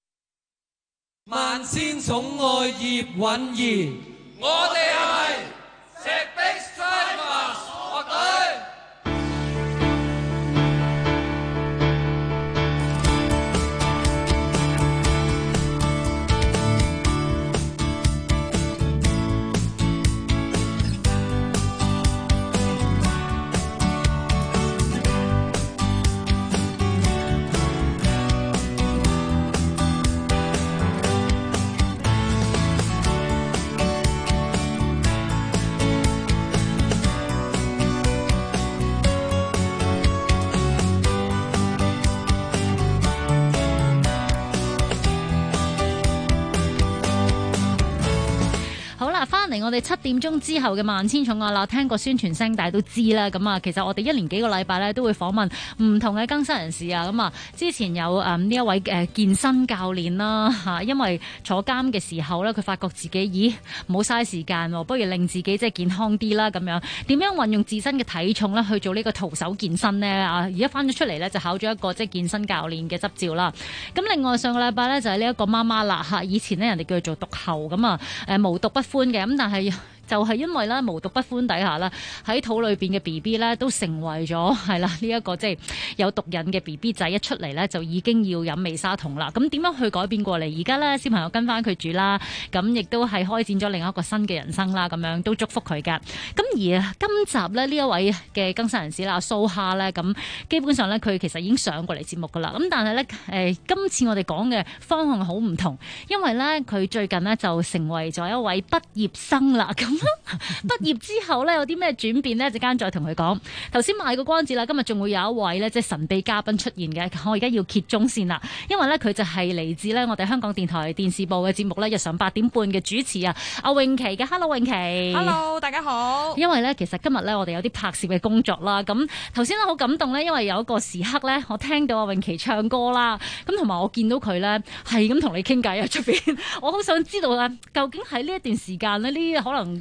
萬千寵愛葉韻儀，我哋係石壁 Strivers 樂隊。 翻嚟我哋7點鐘之後嘅萬千寵愛啦，聽過宣傳聲，大家都知啦。咁啊，其實我哋1年幾個禮拜咧都會訪問唔同嘅更生人士啊。咁啊，之前有呢一位健身教練啦嚇，因為坐監嘅時候咧，佢發覺自己冇嘥時間，不如令自己即係健康啲啦。咁樣點樣運用自身嘅體重咧去做呢個徒手健身呢？啊，而家翻咗出嚟咧就考咗一個即係健身教練嘅執照啦。咁另外上個禮拜咧就係呢一個媽媽啦嚇，以前咧人哋叫佢做毒后咁啊，無毒不歡嘅，咁但係就係因為咧無毒不歡底下啦，喺肚裏邊嘅 BB 咧都成為咗係啦呢一個即係有毒癮嘅 BB 仔，一出嚟咧就已經要飲美沙酮啦。咁點樣去改變過嚟？而家咧小朋友跟翻佢住啦，咁亦都係開展咗另一個新嘅人生啦。咁樣都祝福佢噶。咁而今集咧呢一位嘅更生人士啦，阿蘇蝦咧，咁基本上咧佢其實已經上過嚟節目噶啦。咁但係咧今次我哋講嘅方向好唔同，因為咧佢最近咧就成為咗一位畢業生啦。咁畢業之後咧有啲咩轉變呢？陣間再同佢講。頭先賣個關子啦，今日仲會有一位咧即係神秘嘉賓出現嘅，我而家要揭盅先啦。因為咧佢就係嚟自咧我哋香港電台電視部嘅節目咧日常8點半嘅主持啊，阿詠琪嘅。Hello 詠琪 ，Hello 大家好。 因為咧其實今日咧我哋有啲拍攝嘅工作啦，咁頭先咧好感動咧，因為有一個時刻咧我聽到阿詠琪唱歌啦，咁同埋我見到佢咧係咁同你傾偈啊出邊，我好想知道啊究竟喺呢一段時間咧呢可能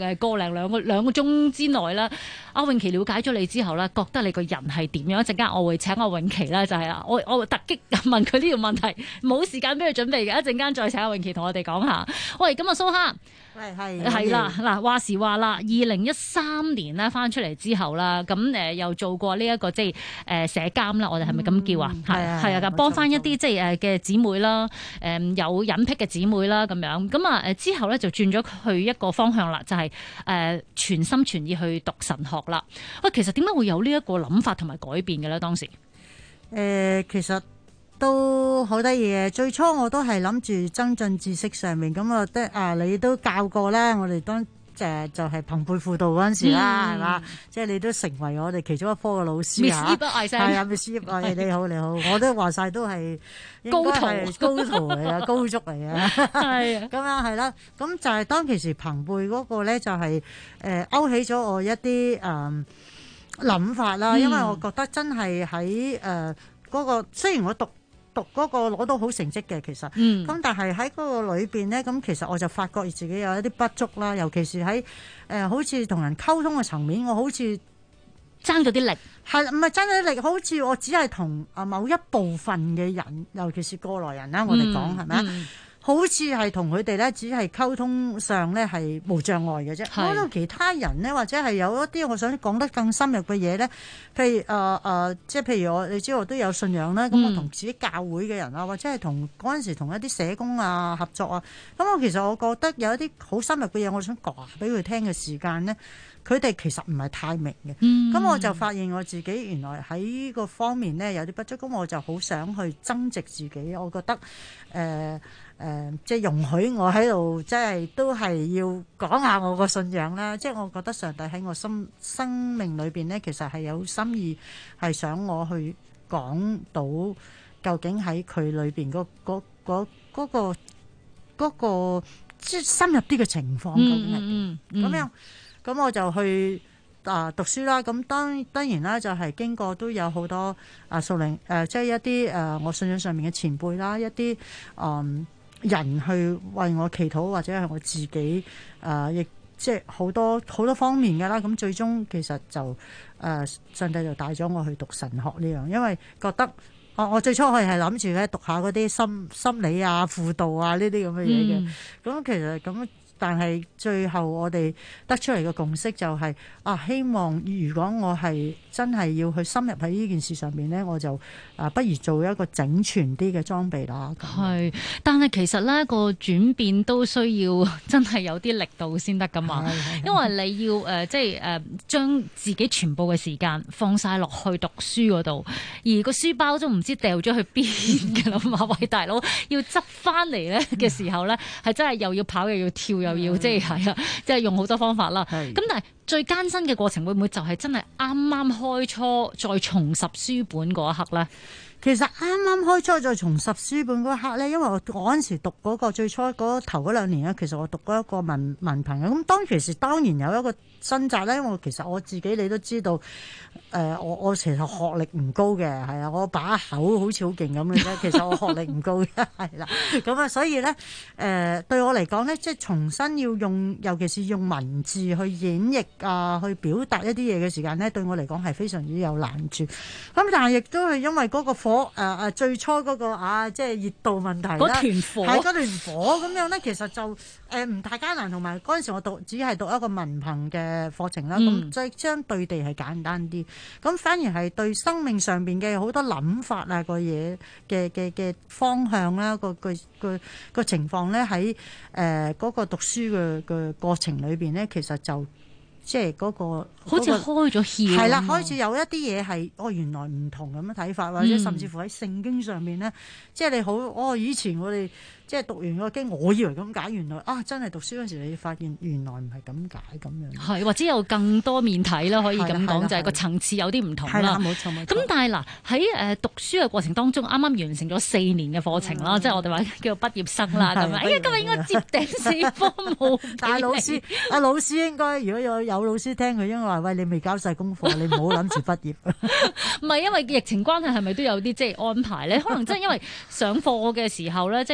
個零兩個鐘之內啦。阿詠琪了解咗你之後咧，覺得你個人係點樣？一陣間我會請阿詠琪啦，就係啦，我突擊問佢呢條問題，冇時間俾佢準備嘅，一陣間再請阿詠琪同我哋講下。喂，咁啊蘇蝦。係啦，嗱話時話啦，2013年咧翻出嚟之後啦，咁又做過呢一個即係社監啦，我哋係咪咁叫啊？係啊，幫翻一啲即係嘅姊妹啦，有隱癖嘅姊妹啦咁樣，咁啊之後咧就轉咗去一個方向啦，就係全心全意去讀神學啦。喂，其實點解會有呢一個諗法同埋改變嘅咧？當時其實都好得意嘅，最初我都係諗住增進知識上面，咁啊你都教過啦，我哋當就係朋輩輔導嗰陣時啦，係嘛？即係你都成為我哋其中一科嘅老師啊！係啊 ，Miss Yip， 你好，我都話晒都係高徒嚟啊，高足嚟啊，係咁樣係啦。咁就係當其時朋輩嗰個咧，就係勾起咗我一啲諗法啦，因為我覺得真係喺嗰個雖然我讀嗰個攞到好成績嘅，其實，咁但係喺嗰個裏邊咧，咁其實我就發覺自己有一啲不足啦，尤其是喺好似同人溝通嘅層面，我好似爭咗啲力， 係唔係爭咗啲力？好似我只係同某一部分嘅人，尤其是過來人啦，我哋講係咪啊？好似係同佢哋咧，只係溝通上咧係無障礙嘅啫。講到其他人咧，或者係有一啲我想講得更深入嘅嘢咧，譬如即係譬如我，你知我都有信仰啦。咁我同自己教會嘅人啊，或者係同嗰陣時同一啲社工啊合作啊，咁我其實我覺得有一啲好深入嘅嘢，我想講俾佢聽嘅時間咧，佢哋其實唔係太明嘅。咁我就發現我自己原來喺呢個方面咧有啲不足，咁我就好想去增值自己。我覺得即係容許我喺度，即係都係要講下我個信仰啦。即係我覺得上帝喺我生命裏邊咧，其實係有心意，係想我去講到究竟喺佢裏邊嗰個即係深入啲嘅情況究竟係點咁樣。咁我就去讀書啦。咁當然啦，就係經過都有好多屬靈即係一啲我信仰上面嘅前輩啦，一啲人去為我祈禱，或者係我自己亦即係好多方面嘅啦。咁最終其實就上帝就帶咗我去讀神學呢樣，因為覺得我最初係諗住咧讀下嗰啲心理啊、輔導啊呢啲咁嘅嘢嘅。咁其實咁。但係最後我哋得出嚟嘅共識就係希望如果我係真係要去深入喺呢件事上面呢，我就不如做一個整全啲嘅裝備啦。 係，但係其實呢個轉變都需要真係有啲力度先得噶嘛，因為你要即係將自己全部嘅時間放晒落去讀書嗰度，而個書包都唔知掉咗去邊㗎啦嘛。喂，大佬要執翻嚟呢嘅時候呢，係真係又要跑又要跳。又要即係用好多方法啦。咁但係最艱辛嘅過程會唔會就係真係啱啱開初再重拾書本嗰一刻咧？ 其實啱啱開初再重拾書本嗰一刻咧，因為我嗰陣時讀嗰個最初嗰頭嗰2年咧，其實我讀過一個文憑嘅。咁當其時當然有一個掙扎咧，因為其實我自己你都知道，我其實學歷唔高嘅，係啊，我把口好似好勁咁嘅啫，其實我學歷唔高嘅，係啦。咁啊，所以咧對我嚟講咧，即係重新要用，尤其是用文字去演繹啊，去表達一啲嘢嘅時間咧，對我嚟講係非常之有難處。咁但係亦都係因為嗰個最初嗰個即係熱度問題啦，嗰團火係嗰團火咁樣咧，其實就唔太艱難，同埋嗰陣時我只係讀一個文憑嘅課程啦，咁即係相對地係簡單啲，咁反而係對生命上邊嘅好多諗法啊個嘢嘅方向啦，個情況咧喺嗰個讀書嘅過程裏邊咧，其實就即係嗰個好似開咗竅， 係啦，開始有一啲嘢係原來唔同咁嘅睇法，或者甚至乎喺聖經上面咧，即係你好以前我哋即係讀完個經，我以為咁解，原來真係讀書嗰時你發現原來唔係咁解咁樣， 係或者有更多面睇啦，可以咁講，就係個層次有啲唔同啦。冇錯。咁但係嗱喺讀書嘅過程當中，啱啱完成咗4年嘅課程啦，即係我哋話叫做畢業生啦咁樣。今日應該接頂4科冇，但係老師應該如果有老師聽佢應該話：喂，你未交晒功課，你唔好諗住畢業。 唔係因為疫情關係，係咪都有啲即係安排咧？可能真係因為上課嘅時候咧，即係都係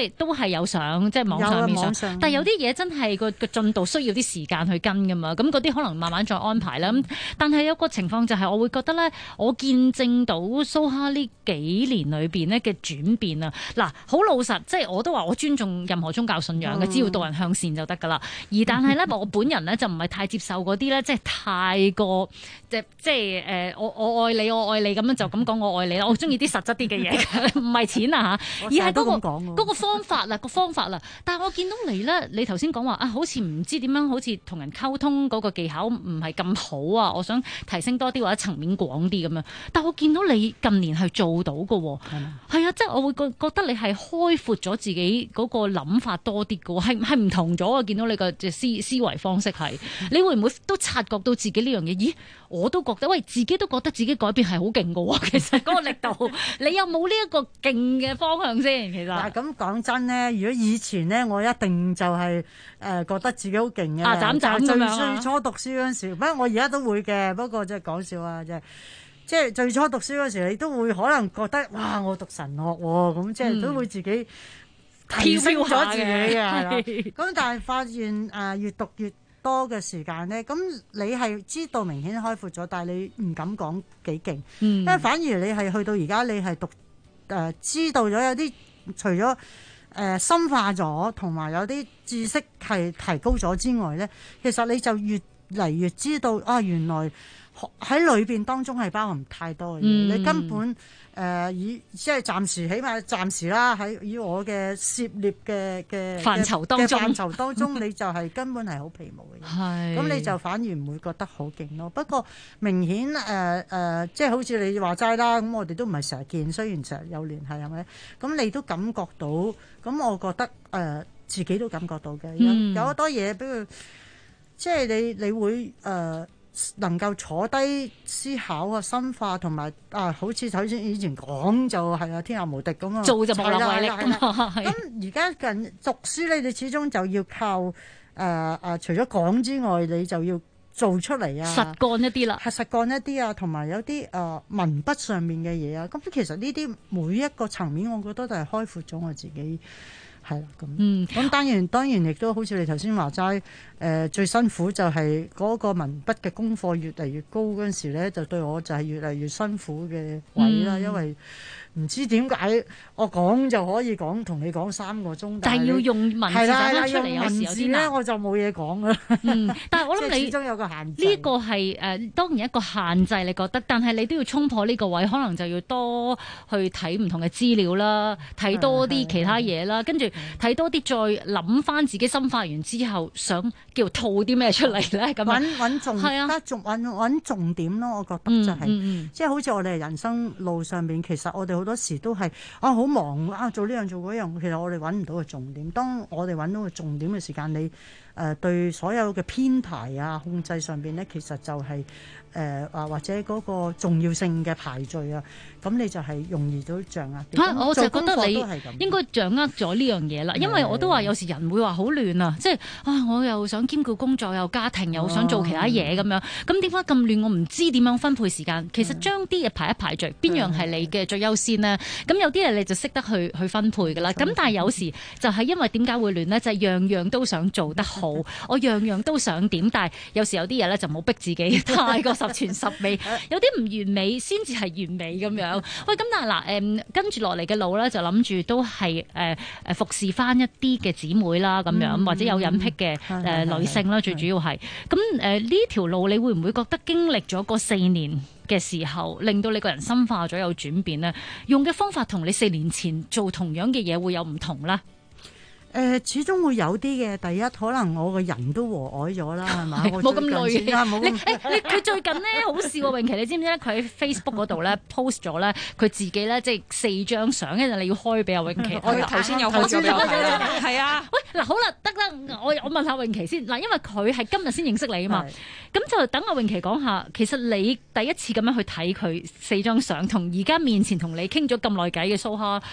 係有上，即係網上面上，但係有啲嘢真係個進度需要啲時間去跟噶嘛，咁嗰啲可能慢慢再安排啦。咁但係有個情況就係我會覺得咧，我見證到蘇蝦呢幾年裏邊咧嘅轉變啊。嗱，好老實，即係我都話我尊重任何宗教信仰嘅，只要導人向善就得噶啦。而但係咧，我本人咧就唔係太接受嗰啲咧，即係太過即係我愛你咁樣就咁講我愛你啦。我中意啲實質啲嘅嘢，唔係錢啊嚇，而係嗰個方法啦。但係我見到你咧，你頭先講話啊，好似唔知點樣，好似同人溝通嗰個技巧唔係咁好啊。我想提升多啲或者層面廣啲咁樣。但我見到你近年係做到嘅喎，係啊，即係我會覺得你係開闊咗自己嗰個諗法多啲嘅喎，係唔同咗啊！見到你個思維方式係，你會唔會都察覺到自己呢樣嘢？咦，我都覺得，自己都覺得自己改變係好勁嘅喎。其實嗰個力度，你有冇呢一個勁嘅方向先？其實嗱，咁講真咧，如果以前咧，我一定就係覺得自己好勁嘅， 斬咁樣最初讀書嗰陣時，不過我而家都會嘅，不過即係講笑啊，即係最初讀書嗰時，你都會可能覺得哇，我讀神學喎，咁即係都會自己提升咗自己嘅，係啦。咁但係發現越讀越多嘅時間咧，咁你係知道明顯開闊咗，但係你唔敢講幾勁，因為反而你係去到而家，你係讀知道咗有啲除咗深化咗，同埋有啲知識係提高咗之外咧，其實你就越嚟越知道啊，原來喺裏邊當中係包含太多嘅嘢，你根本以即係起碼暫時啦，以我嘅涉獵嘅範疇當中， 你就係根本係好皮毛嘅嘢，咁你就反而唔會覺得好勁咯。不過明顯即係好似你話齋啦，咁我哋都唔係成日見，雖然成日有聯繫係咪？咁你都感覺到，咁我覺得自己都感覺到嘅，有好多嘢，比如即係你會能夠坐低思考啊、深化同埋好似頭先以前講就係天下無敵咁啊， 做就無能為力咁。 咁而家近讀書咧，你始終就要靠除咗講之外，你就要做出嚟啊， 實幹一啲啦， 係實幹一啲啊，同埋有啲文筆上面嘅嘢啊。咁其實呢啲每一個層面，我覺得都係開闊咗我自己。係啦，咁當然亦都好似你頭先話齋，最辛苦就係嗰個文筆嘅功課越嚟越高嗰陣時咧，就對我就係越嚟越辛苦嘅位啦，因為唔知點解我講就可以同你講3個鐘， 但係要用文字講出嚟，有時有啲難。 我就冇嘢講啦。 但係我諗你始終有個限制。 呢個係當然一個限制，你覺得，但係你都要衝破呢個位，可能就要多去睇唔同嘅資料啦，睇多啲其他嘢啦，跟住睇多啲，再諗翻自己深化完之後，想叫套啲咩出嚟咧？咁揾重點咯，我覺得就係即係好似我哋人生路上面，其實我哋好多時都係好忙做呢樣做嗰樣，其實我哋揾唔到個重點。當我哋揾到個重點嘅時間，你對所有嘅編排啊、控制上邊咧，其實就係或者嗰個重要性嘅排序啊，咁你就係容易都掌握。 我就覺得你應該掌握咗呢樣嘢啦，因為我都話有時人會話好亂啊，即係我又想兼顧工作又家庭又想做其他嘢咁樣，咁點解咁亂？我唔知點樣分配時間。其實將啲嘢排一排序，邊樣係你嘅最優先呢？咁有啲嘢你就識得去分配噶啦。咁但係有時就係因為點解會亂呢？就係樣樣都想做得好，我樣樣都想點，但係有時有啲嘢咧就冇逼自己太過十全十美，有啲唔完美先至係完美咁樣。喂，咁但係嗱跟住落嚟嘅路咧，就諗住都係服侍翻一啲嘅姊妹啦，咁樣或者有隱癖嘅女性啦，最主要係咁呢條路，你會唔會覺得經歷咗嗰4年嘅時候，令到你個人深化咗有轉變呢？用嘅方法同你4年前做同樣嘅嘢會有唔同啦？ 始終會有啲嘅。第一，可能我個人都和藹咗啦，係咪？ 冇咁累。佢最近咧好笑啊，詠琪，你知唔知咧？佢喺 Facebook 嗰度咧 post 咗咧，佢自己咧即係4張相，跟住你要開俾阿詠琪。 我頭先有開咗俾我睇，係啊。 喂，嗱好啦，得啦，我問下詠琪先嗱，因為佢係今日先認識你啊嘛，咁就等阿詠琪講下，其實你第一次咁樣去睇佢4張相，同而家面前同你傾咗咁耐偈嘅蘇蝦。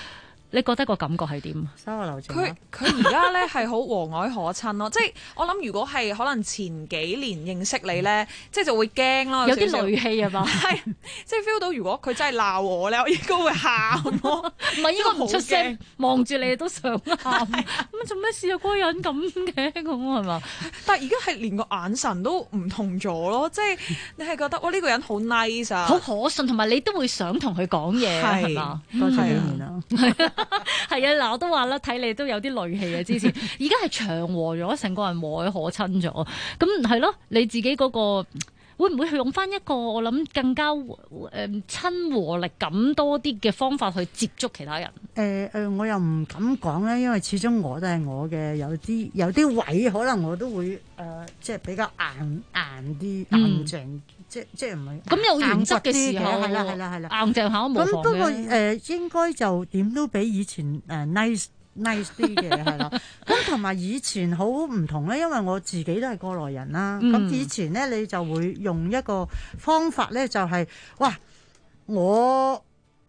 你覺得個感覺係點？ 收下流程。 佢而家咧係好和藹可親咯，即係我諗如果係可能前幾年認識你咧，即係就會驚咯， 有啲戾氣係嘛？ 係，即係 feel 到如果佢真係鬧我咧，我應該會喊咯， 唔係應該唔出聲，望住你都想喊。咁做咩事啊？嗰個人咁嘅咁係嘛？ 但係而家係連個眼神都唔同咗咯，即係你係覺得哇呢個人好 nice 啊， 好可信，同埋你都會想同佢講嘢係嘛？ 多謝你面啦。 係啊，嗱我都話啦，睇你都有啲戾氣啊！之前而家係祥和咗，成個人和藹可親咗。咁係咯，你自己嗰個會唔會去用翻一個我諗更加親和力感多啲嘅方法去接觸其他人？ 我又唔敢講咧，因為始終我都係我嘅，有啲位可能我都會即係比較硬啲、硬淨。即係唔係咁有原則嘅時候， 係啦， 硬淨下都冇妨嘅。 咁不過應該就點都比以前nice 啲嘅係啦。咁同埋以前好唔同咧，因為我自己都係過來人啦。咁以前咧你就會用一個方法咧，就係哇我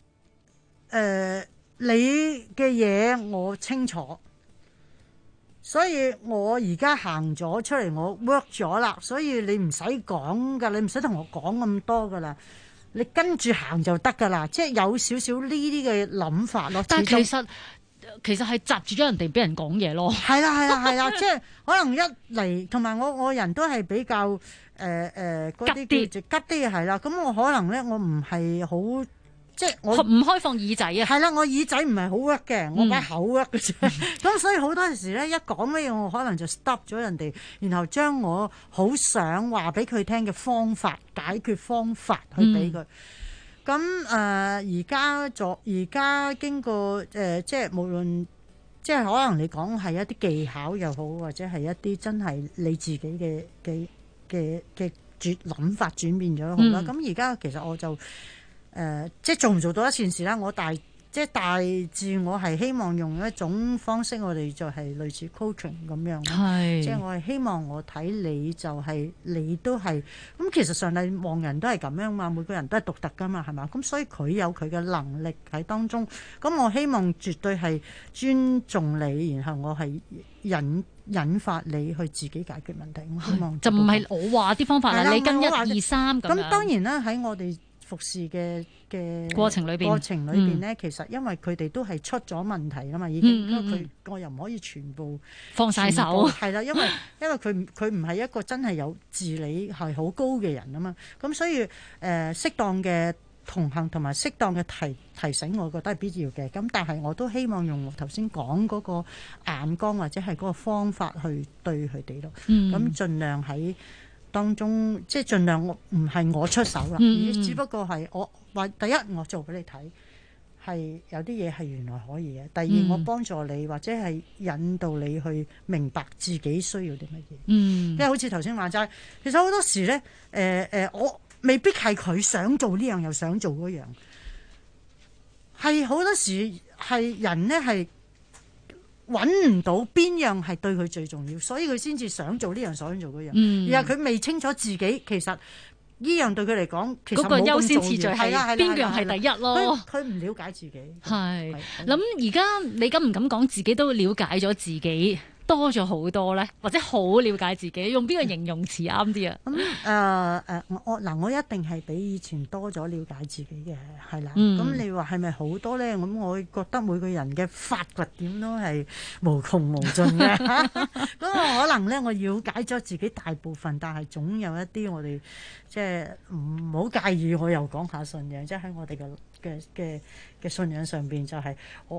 你嘅嘢我清楚。所以我而家行咗出嚟，我 work 咗啦，所以你唔使講噶，你唔使同我講咁多噶啦，你跟住行就得噶啦，即係有少少呢啲嘅諗法咯。 但係其實係閘住咗人哋俾人講嘢咯。 係啦，即係可能一嚟，同埋我人都係比較嗰啲急啲嘅係啦，咁我可能咧我唔係好。即係我唔開放耳仔啊！ 係啦，我耳仔唔係好 work 嘅，我把口 work 嘅啫。咁所以好多時咧，一講咩嘢，我可能就 stop 咗人哋，然後將我好想話俾佢聽嘅方法、解決方法去俾佢。咁而家經過即係無論即係可能你講係一啲技巧又好，或者係一啲真係你自己嘅諗法轉變咗好啦。咁而家其實我就即係做唔做到一件事啦？我大致我係希望用一種方式，我哋就係類似 coaching 咁樣。即係我係希望我睇你就係你都係咁。其實上帝望人都係咁樣嘛，每個人都係獨特噶嘛，係嘛？咁所以佢有佢嘅能力喺當中。咁我希望絕對係尊重你，然後我係引發你去自己解決問題。我希望就唔係我話啲方法啦，你跟1、2、3咁樣。 咁當然啦，喺我哋服侍嘅過程裏邊咧，其實因為佢哋都係出咗問題啦嘛，已經我又唔可以全部放晒手， 係啦，因為佢唔係一個真係有治理係好高嘅人啊嘛，咁所以適當嘅同行同埋適當嘅提醒，我覺得係必要嘅。咁但係我都希望用我頭先講嗰個眼光或者係嗰個方法去對佢哋咯，咁盡量喺當中即係盡量唔係我出手啦，只不過係我話第一我做俾你睇，係有啲嘢係原來可以嘅。第二我幫助你或者係引導你去明白自己需要啲乜嘢。因為好似頭先話齋，其實好多時咧我未必係佢想做呢樣又想做嗰樣，係好多時係人咧係揾唔到邊樣係對佢最重要，所以佢先至想做呢樣，想做嗰樣。而係佢未清楚自己，其實呢樣對佢嚟講，其實冇咁重要。嗰個優先次序係邊樣係第一咯？佢唔了解自己。係諗而家你敢唔敢講自己都了解咗自己多咗好多咧，或者好了解自己？用邊個形容詞啱啲啊？ 我一定係比以前多咗了解自己嘅，係啦。咁你話係咪好多咧？咁我覺得每個人嘅發掘點都係無窮無盡嘅。咁可能咧，我了解咗自己大部分，但係總有一啲我哋即係唔好介意。我又講下信仰，即係喺我哋嘅信仰上邊，就係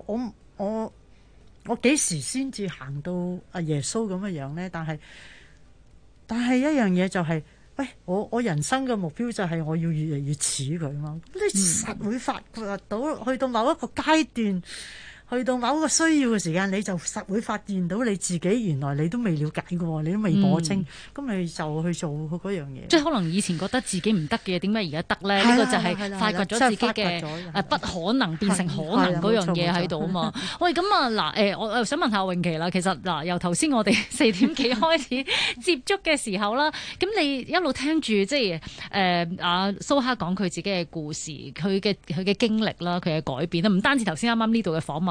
我幾時先至行到阿耶穌咁嘅樣咧？但係一樣嘢就係，喂，我人生嘅目標就係我要越嚟越似佢嘛。你實會發掘到，去到某一個階段，去到某一個需要嘅時間，你就實會發現到你自己原來你都未了解嘅，你都未摸清，咁你就去做嗰樣嘢。 即係可能以前覺得自己唔得嘅，點解而家得咧？呢個就係發掘咗自己嘅不可能變成可能嗰樣嘢喺度啊嘛。喂，咁啊嗱，我又想問下詠琪啦。其實嗱，由頭先我哋4點幾開始接觸嘅時候啦，咁你一路聽住即係阿蘇克講佢自己嘅故事，佢嘅經歷啦，佢嘅改變啦，唔單止頭先啱啱呢度嘅訪問。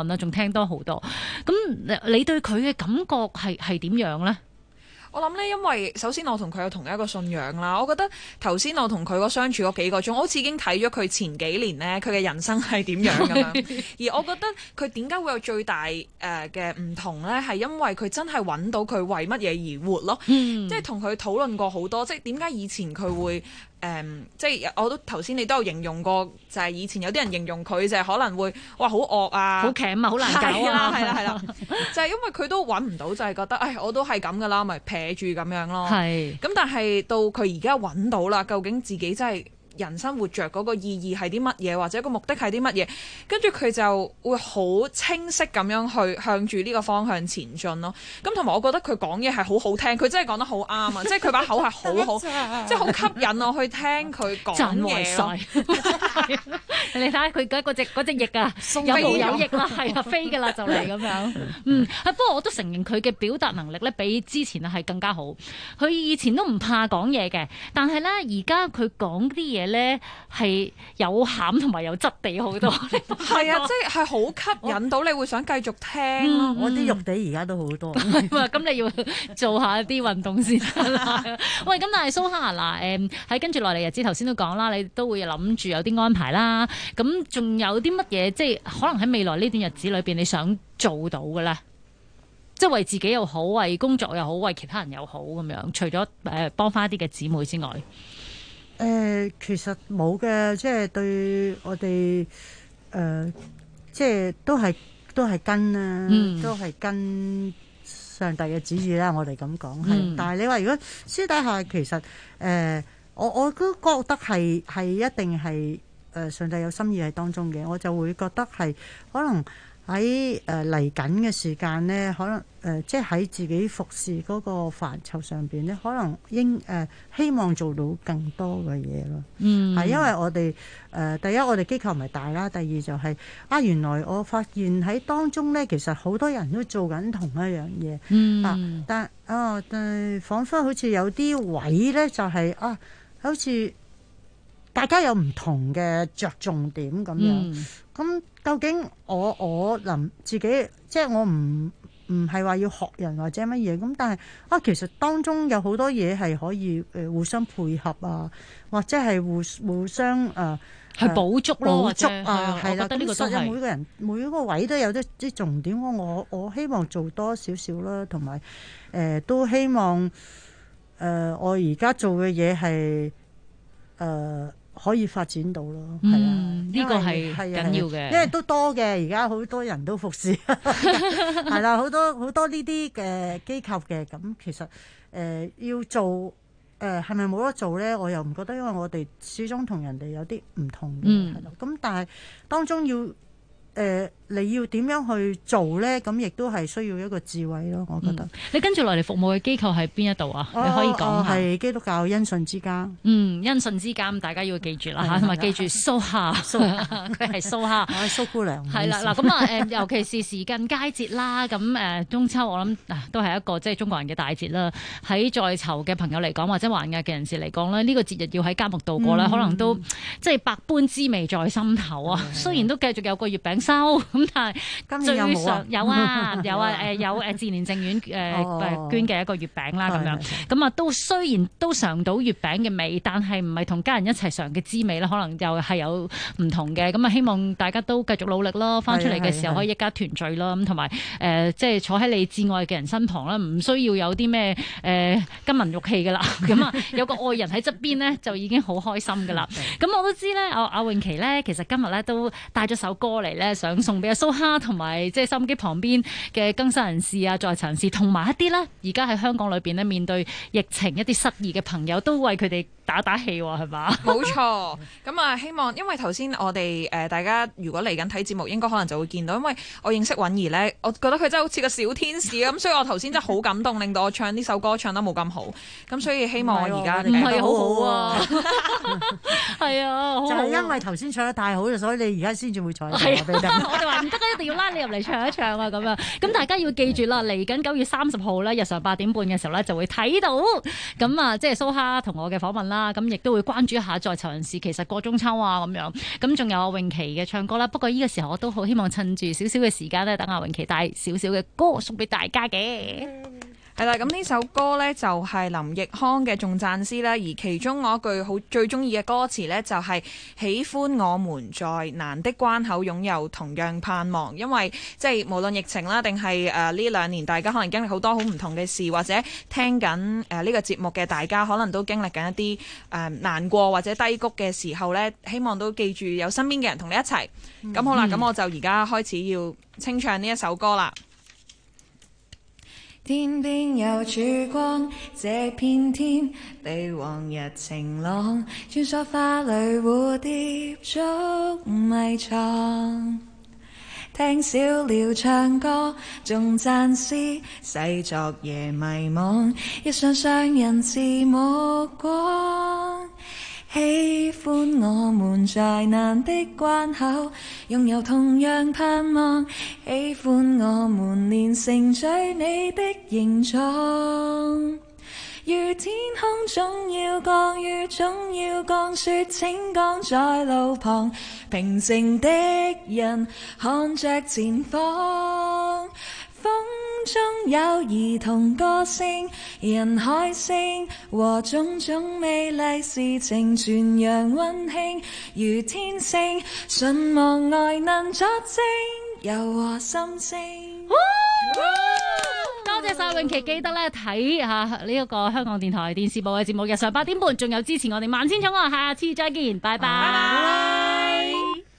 啦，仲聽多好多。咁你對佢嘅感覺係點樣咧？ 我諗咧，因為首先我同佢有同一個信仰啦，我覺得頭先我同佢個相處嗰幾個鐘，我好似已經睇咗佢前幾年呢，佢嘅人生係點樣咁樣。而我覺得佢點解會有最大嘅唔同呢？係因為佢真係揾到佢為乜嘢而活咯。即係同佢討論過好多，即係點解以前佢會即係我都頭先你都有形容過，就係以前有啲人形容佢就係可能會哇好惡啊， 好鉗啊，好難搞啊， 係啦，就係因為佢都揾唔到，就係覺得我都係咁噶啦，咪撇住咁樣咯。係咁，但係到佢而家揾到啦，究竟自己真係人生活着嗰個意義係啲乜嘢，或者個目的係啲乜嘢，跟住佢就會好清晰咁樣去向住呢個方向前進咯。咁同埋我覺得佢講嘢係好好聽，佢真係講得好啱啊！即係佢把口係好好，即係好吸引我去聽佢講嘢咯。 你睇下佢嗰隻翼啊，有毛有翼啦，係啊，飛㗎啦就嚟咁樣。不過我都承認佢嘅表達能力咧，比之前係更加好。佢以前都唔怕講嘢嘅，但係咧而家佢講啲嘢咧係有餡同埋有質地好多。 係啊，即係好吸引到你會想繼續聽咯。 我啲肉地而家都好多。 咁你要做下啲運動先啦。喂，咁但係蘇蝦嗱，喺跟住落嚟日子頭先都講啦，你都會諗住有啲安排啦。咁仲有啲乜嘢，即係可能喺未來呢段日子裏邊，你想做到嘅咧？即係為自己又好，為工作又好，為其他人又好咁樣。除咗幫翻一啲嘅姊妹之外， 其實冇嘅，即係對我哋即係都係跟啦，都係跟上帝嘅旨意啦。我哋咁講係，但係你話如果私底下其實我都覺得係一定係。上帝有心意喺當中嘅，我就會覺得係可能喺嚟緊嘅時間呢，可能即係喺自己服侍嗰個範疇上邊呢，可能希望做到更多嘅嘢咯。係因為我哋第一我哋機構唔係大啦，第二就係原來我發現喺當中呢，其實好多人都做緊同一樣嘢。但彷彿好似有啲位呢，就係好似。大家有唔同嘅着重點咁樣，咁究竟我自己即係我唔係話要學人或者乜嘢咁，但係其實當中有好多嘢係可以互相配合啊，或者係互相去補足咯， 係啦。 咁呢個都係每個人每一個位都有啲重點，我希望做多少少啦，同埋都希望我而家做嘅嘢係可以發展到咯，係呢個係緊要嘅， 因為都多嘅，而家好多人都服侍，係啦，好多呢啲嘅機構嘅，咁其實要做係咪冇得做咧？我又唔覺得，因為我哋始終同人哋有啲唔同嘅，係咯。咁但係當中要你要點樣去做咧？咁亦都係需要一個智慧咯，我覺得。 你跟住落嚟服務嘅機構係邊一度啊？你可以講下。 係基督教恩信之家。 恩信之家，大家要記住啦嚇，同埋記住蘇蝦，佢係蘇蝦， 我係蘇姑娘。 係啦，嗱咁尤其是時近佳節啦，咁中秋我諗都係一個即係中國人嘅大節啦。喺在囚嘅朋友嚟講，或者還押嘅人士嚟講咧，呢個節日要喺監獄度過咧，可能都即係百般滋味在心頭啊。雖然都繼續有個月餅收，咁但係最常有自然正院捐嘅一個月餅啦，咁樣咁啊，都雖然都嘗到月餅嘅味，但係唔係同家人一齊嘗嘅滋味咧，可能又係有唔同嘅。咁啊，希望大家都繼續努力咯，翻出嚟嘅時候可以一家團聚啦，咁同埋即係坐喺你至愛嘅人身旁啦，唔需要有啲咩金銀玉器噶啦，咁啊有個愛人喺側邊咧就已經好開心噶啦。咁我都知咧，阿詠琪咧，其實今日咧都帶咗首歌嚟咧，想送俾阿蘇蝦同埋即係收音機旁邊嘅更生人士啊，在囚人士，同埋一啲咧而家喺香港裏邊咧面對疫情一啲失意嘅朋友，都為佢哋打氣喎，係嘛？冇錯。咁啊，希望因為頭先我哋大家如果嚟緊睇節目，應該可能就會見到，因為我認識允兒咧，我覺得佢真係好似個小天使咁，所以我頭先真係好感動，令到我唱呢首歌唱得冇咁好。咁所以希望我而家唔係好好啊，係啊， 就係因為頭先唱得太好，所以你而家先至會彩。係我哋話唔得啊，一定要拉你入嚟唱一唱啊咁樣。咁大家要記住啦，嚟緊9月30號咧，日常8點半嘅時候咧就會睇到。咁啊，即係蘇蝦同我嘅訪問啦，咁亦都會關注一下在囚人士其實過中秋啊咁樣。咁仲有阿詠琪嘅唱歌啦。不過呢個時候我都好希望趁住少少嘅時間咧，等阿詠琪帶少少嘅歌送俾大家嘅。 係啦，咁呢首歌呢，就係林奕匡嘅《頌讚詩》啦，而其中我一句好最中意嘅歌詞呢，就係喜歡我們在難的關口擁有同樣盼望，因為即係無論疫情啦，定係呢2年大家可能經歷好多好唔同嘅事，或者聽緊呢個節目嘅大家可能都經歷緊一啲難過或者低谷嘅時候呢，希望都記住有身邊嘅人同你一齊。咁好啦，咁我就而家開始要清唱呢一首歌啦。天邊有曙光，這片天比往日晴朗，穿梭花裏蝴蝶捉迷藏，聽小鳥唱歌，頌讚詩，洗昨夜迷惘，一雙雙人是目光。喜歡我們在難的關口擁有同樣盼望，喜歡我們連成追你的形狀，如天空總要降雨，總要降雪，請降在路旁，平靜的人看着前方。風中有兒童歌聲，人海聲和種種美麗事情傳揚溫馨，如天星信望愛能作證，柔和心聲。 多謝晒詠琪，記得咧睇下呢一個香港電台電視部嘅節目，日常8點半，仲有支持我哋萬千寵愛，下次再見，拜拜。拜拜。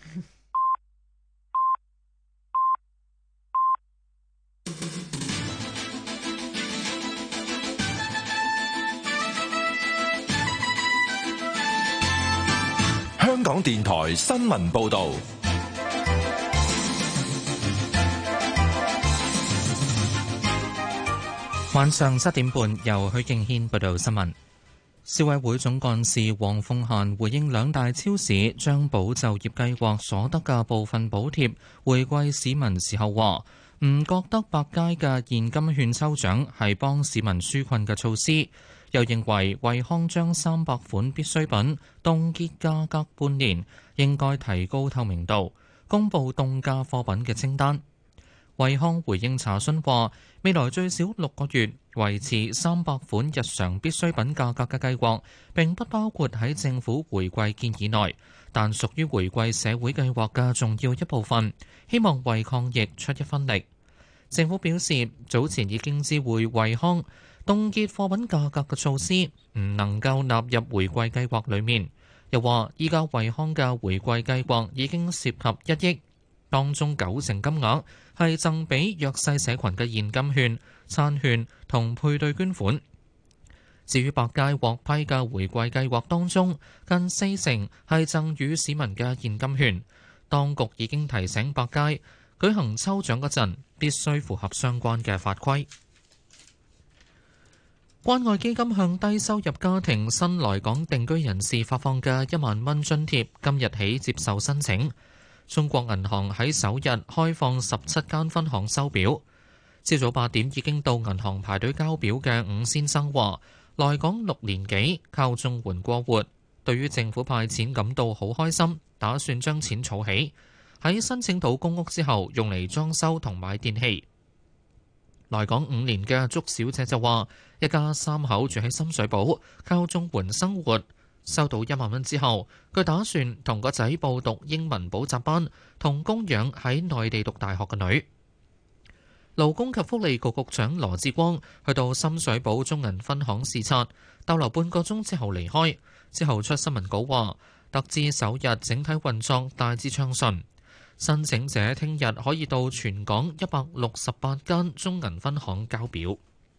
香港電台新聞報導。 晚上7點半，由許敬軒報道新聞。消委會總幹事黃鳳嫻回應兩大超市將保就業計劃所得嘅部分補貼回饋市民時候話，唔覺得百佳嘅現金券抽獎係幫市民紓困嘅措施。又認為惠康將300款必需品凍結價格半年，應該提高透明度，公佈凍價貨品嘅清單。惠康回應查詢話，未來最少6個月維持300款日常必需品價格嘅計劃，並不包括喺政府回饋建議內，但屬於回饋社會計劃嘅重要一部分，希望為抗疫出一分力。政府表示，早前已經知會惠康凍結貨品價格嘅措施唔能夠納入回饋計劃裡面，又話依家惠康嘅回饋計劃已經涉及1億，當中90%金額係贈俾弱勢社群嘅現金券、餐券同配對捐款。至於百佳獲批嘅回饋計劃當中，近40%係贈予市民嘅現金券。當局已經提醒百佳舉行抽獎嗰陣必須符合相關嘅法規。關愛基金向低收入家庭新來港定居人士發放嘅1萬蚊津貼，今日起接受申請。中國銀行喺首日開放17間分行收表。朝早8點已經到銀行排隊交表嘅伍先生話，來港6年幾，靠綜援過活，對於政府派錢感到好開心，打算將錢儲起，喺申請到公屋之後用嚟裝修同買電器。來港5年嘅祝小姐就話，一家3口住喺深水埗，靠綜援生活。收到1萬蚊之後，佢打算同個仔報讀英文補習班，同供養喺內地讀大學嘅女。勞工及福利局局長羅致光去到深水埗中銀分行視察，逗留半個鐘之後離開。之後出新聞稿話，得知首日整體運作大致暢順。申請者聽日可以到全港168間中銀分行交表。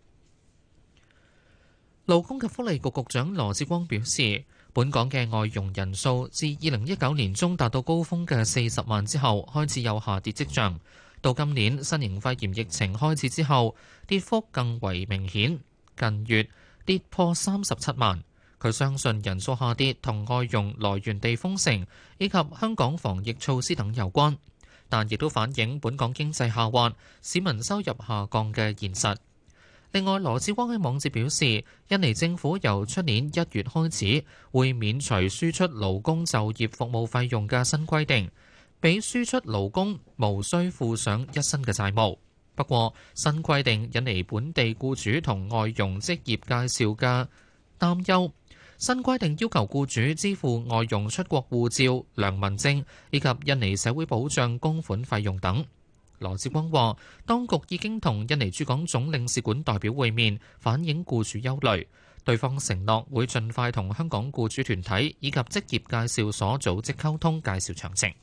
勞工及福利局局長羅致光表示，本港嘅外傭人數自2019年中達到高峰嘅40萬之後，開始有下跌跡象。到今年新型肺炎疫情開始之後，跌幅更為明顯，近月跌破37萬。佢相信人數下跌同外傭來源地封城以及香港防疫措施等有關。 但亦都反映本港經濟下滑、市民收入下降嘅現實。另外，羅致光喺網誌表示，印尼政府由出年1月開始會免除輸出勞工就業服務費用嘅新規定，俾輸出勞工無需負上一身嘅債務。不過，新規定引嚟本地僱主同外傭職業介紹嘅擔憂。新規定要求僱主支付外傭出國護照、良民證以及印尼社會保障供款費用等。羅致光話，當局已經同印尼駐港總領事館代表會面，反映僱主憂慮。對方承諾會盡快同香港僱主團體以及職業介紹所組織溝通，介紹詳情。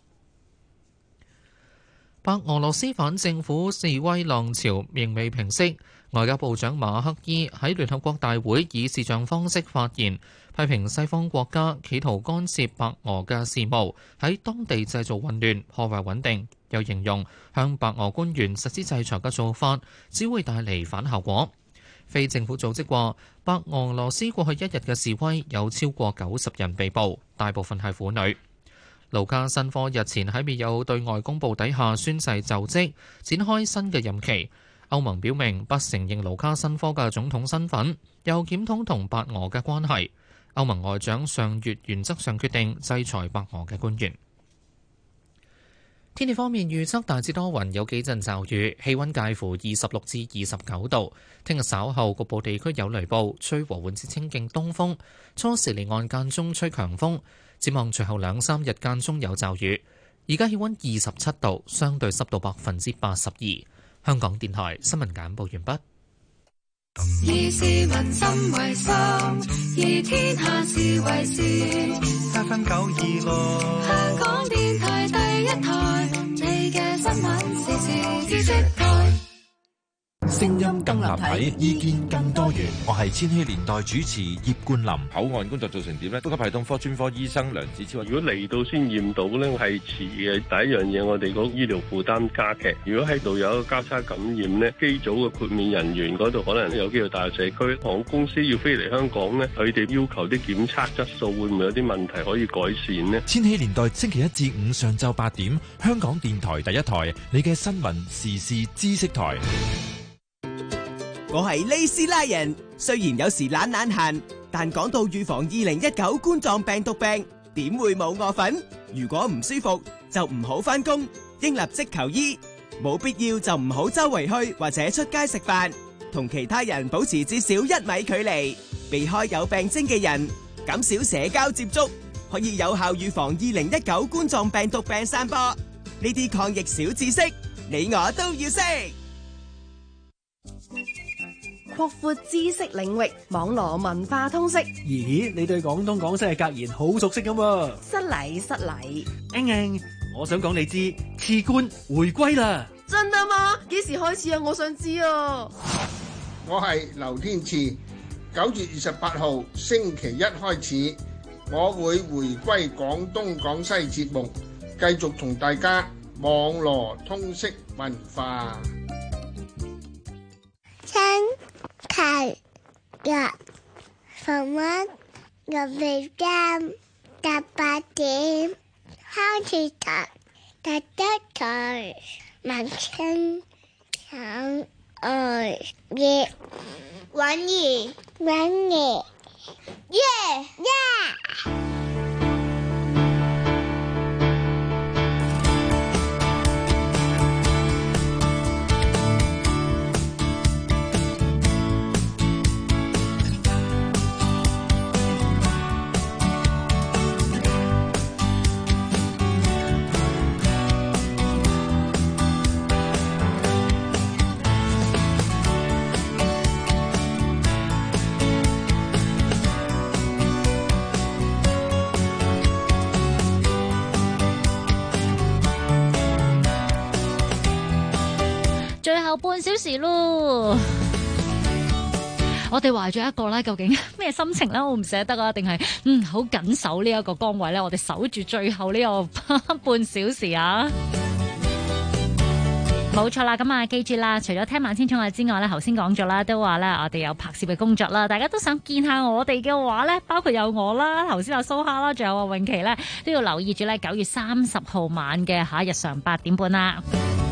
白俄羅斯反政府示威浪潮仍未平息，外交部長馬克伊喺聯合國大會以視像方式發言，批評西方國家企圖干涉白俄嘅事務，喺當地製造混亂、破壞穩定。又形容向白俄官員實施制裁嘅做法，只會帶嚟反效果。非政府組織話，白俄羅斯過去1日嘅示威有超過90人被捕，大部分係婦女。盧卡申科日前喺未有對外公佈底下宣誓就職，展開新嘅任期。歐盟表明不承認盧卡申科嘅總統身份，又檢討同白俄嘅關係。歐盟外長上月原則上決定制裁白俄嘅官員。天氣方面預測大致多雲，有幾陣驟雨，氣溫介乎26至29度。聽日稍後局部地區有雷暴，吹和緩至清勁東風，初時離岸間中吹強風。展望隨後2-3日間中有驟雨。而家氣溫27度，相對濕度82%。香港電台新聞簡報完畢。 以市民心為心，以天下事為事。 7分926， 香港電台第一台，你嘅新聞時事知識台。 聲音更立體，意見更多元。我係千禧年代主持葉冠霖。 口岸工作做成點呢？呼吸系統科專科醫生梁子超。 如果嚟到先驗到呢，係遲嘅。第一樣嘢，我哋個醫療負擔加劇。如果喺度有一個交叉感染呢，機組嘅豁免人員嗰度可能有機會帶入社區。航空公司要飛嚟香港呢，佢哋要求啲檢測質素會唔會有啲問題可以改善呢？ 千禧年代星期1至5上晝8點，香港電台第一台，你嘅新聞時事知識台。 我係利斯拉人，雖然有時懶閒，但講到預防2019冠狀病毒病，點會冇我份？如果唔舒服就唔好返工，應立即求醫，冇必要就唔好周圍去或者出街食飯，同其他人保持至少1米距離，避開有病徵嘅人，減少社交接觸，可以有效預防2019冠狀病毒病散播。呢啲抗疫小知識，你我都要識。 擴闊知識領域，網羅文化通識。 咦，你對廣東廣西嘅格言好熟悉咁喎？ 失禮失禮。 我想講你知，賜官回歸啦！ 真啊嘛？幾時開始啊？我想知啊。 我係劉天賜，9月28號星期一開始，我會回歸廣東廣西節目，繼續同大家網羅通識文化。 日逢晚6點8點開始第一台文青想愛粵玩兒耶！ 最後半小時咯，我哋懷住一個咧，究竟咩心情咧？我唔捨得啊，定係好緊守呢一個崗位咧？我哋守住最後呢個半小時啊！ 冇錯啦，咁啊，記住啦，除咗聽晚千寵愛之外咧，頭先講咗啦，都話咧我哋有拍攝嘅工作啦，大家都想見下我哋嘅話咧，包括有我啦，頭先有蘇蝦啦，仲有阿詠琪咧，都要留意住咧9月30號晚嘅日常8點半啦。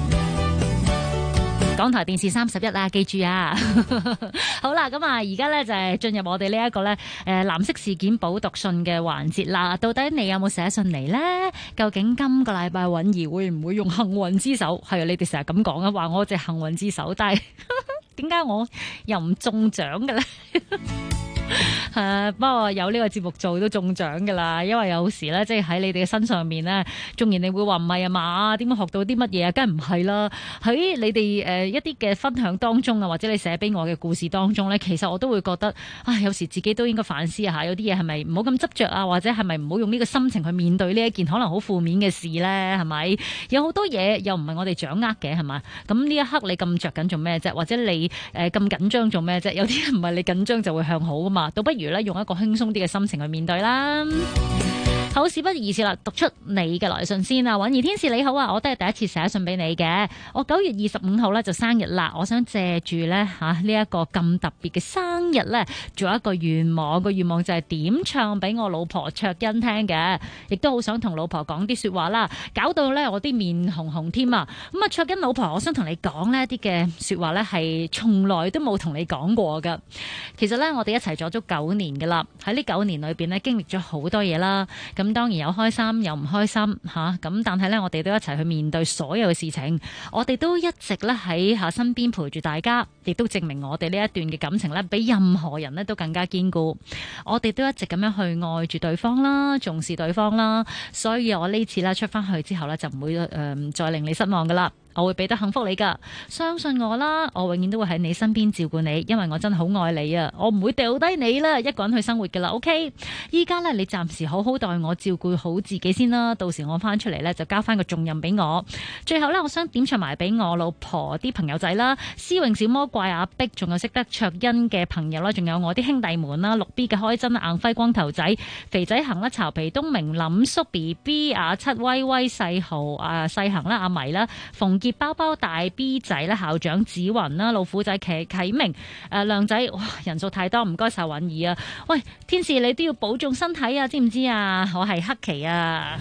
港台電視31啊，記住啊！好啦，咁啊，而家咧就係進入我哋呢一個咧藍色事件補讀信嘅環節啦。到底你有冇寫信嚟呢？究竟今個禮拜允兒會唔會用幸運之手？係啊，你哋成日咁講啊，話我隻幸運之手，但係點解我又唔中獎嘅咧？不過有呢個節目做都中獎噶啦，因為有時咧，即係喺你哋嘅身上面咧，縱然你會話唔係啊嘛，點樣學到啲乜嘢啊？梗係唔係啦。喺你哋一啲嘅分享當中啊，或者你寫俾我嘅故事當中咧，其實我都會覺得，有時自己都應該反思下，有啲嘢係咪唔好咁執着啊，或者係咪唔好用呢個心情去面對呢一件可能好負面嘅事咧？係咪？有好多嘢又唔係我哋掌握嘅，係嘛？咁呢一刻你咁着緊做咩啫？或者你咁緊張做咩啫？有啲唔係你緊張就會向好噶嘛，倒不如咧用一個輕鬆啲嘅心情去面對啦。好，事不宜遲啦，讀出你嘅來信先啊！允兒天使你好啊，我都係第一次寫信俾你嘅。我9月25號咧就生日啦，我想借住咧呢一個咁特別嘅生日咧，做一個願望。個願望就係點唱俾我老婆卓欣聽嘅，亦都好想同老婆講啲說話啦，搞到咧我啲面紅紅添啊！咁啊，卓欣老婆，我想同你講呢一啲嘅說話咧，係從來都冇同你講過噶。其實咧，我哋一齊咗足9年噶啦，喺呢9年裏邊咧，經歷咗好多嘢啦。咁當然有開心，有唔開心吓。咁但係咧，我哋都一齊去面對所有嘅事情。我哋都一直咧喺身邊陪住大家，亦都證明我哋呢一段嘅感情咧，比任何人咧都更加堅固。我哋都一直咁樣去愛住對方啦，重視對方啦。所以我呢次咧出翻去之後咧，就唔會再令你失望噶啦。我會俾得幸福你噶，相信我啦，我永遠都會喺你身邊照顧你，因為我真係好愛你啊！我唔會掉低你啦，一個人去生活噶啦。OK， 依家咧你暫時好好待我，照顧好自己先啦。到時我翻出嚟咧就交翻個重任俾我。最後咧，我想點唱埋俾我老婆啲朋友仔啦，思穎小魔怪阿碧，仲有識得卓欣嘅朋友啦，仲有我啲兄弟們啦，6B 嘅開真硬輝光頭仔肥仔行啦，巢皮東明林叔 BB 阿七威威細豪細行啦，阿迷啦馮包包大 B 仔啦，校長子雲啦，老虎仔啟明亮仔，哇，人數太多，唔該晒允兒啊！喂，天使你都要保重身體啊，知唔知啊？我係黑琪啊！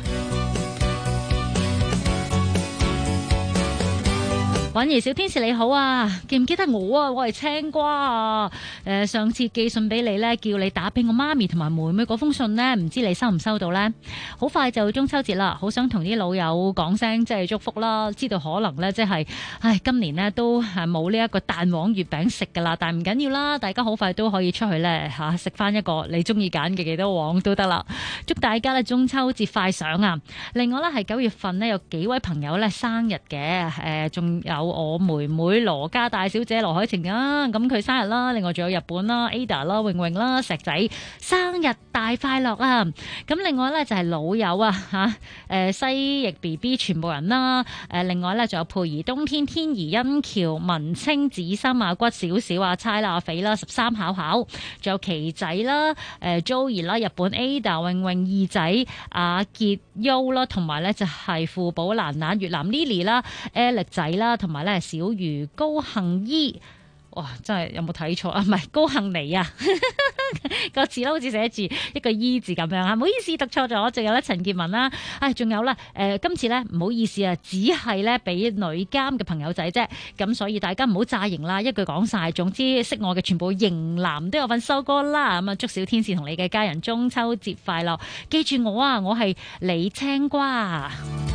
允兒小天使你好啊，記唔記得我啊？我係青瓜啊！上次寄信俾你呢，叫你打俾我媽咪同埋妹妹嗰封信呢，唔知你收唔收到呢？好快就中秋節啦，好想同啲老友講聲即係祝福啦。知道可能呢，即係今年呢都係冇呢一個蛋黃月餅食噶啦，但係唔緊要啦，大家好快都可以出去呢，食翻一個你中意揀嘅幾多黃都得啦。祝大家呢中秋節快上啊！另外呢，係9月份呢，有幾位朋友呢生日嘅，仲有我妹妹羅家大小姐羅海晴啊，咁佢生日啦。另外仲有日本啦 Ada 啦穎穎啦石仔生日大快樂啊！咁另外咧就係老友啊西翼 BB 全部人啦。另外咧仲有佩儀冬天天怡欣橋文清子心啊骨少少啊猜啦阿肥啦13巧巧，仲有奇仔啦Joey 啦日本 Ada 穎穎二仔阿傑 U 啦，同埋咧就係富寶蘭蘭越南 Lily 啦 Alex 仔啦，同埋咧小魚高幸依，哇真係有冇睇錯啊？唔係高幸妮啊，個字咧好似寫住一個依字咁樣啊，唔好意思讀錯咗。仲有咧陳潔文啦，仲有咧今次咧唔好意思啊，只係咧俾女監嘅朋友仔啫，咁所以大家唔好詐型啦，一句講晒。總之識我嘅全部型男都有份收歌啦。咁啊，祝小天使同你嘅家人中秋節快樂，記住我啊，我係李青瓜。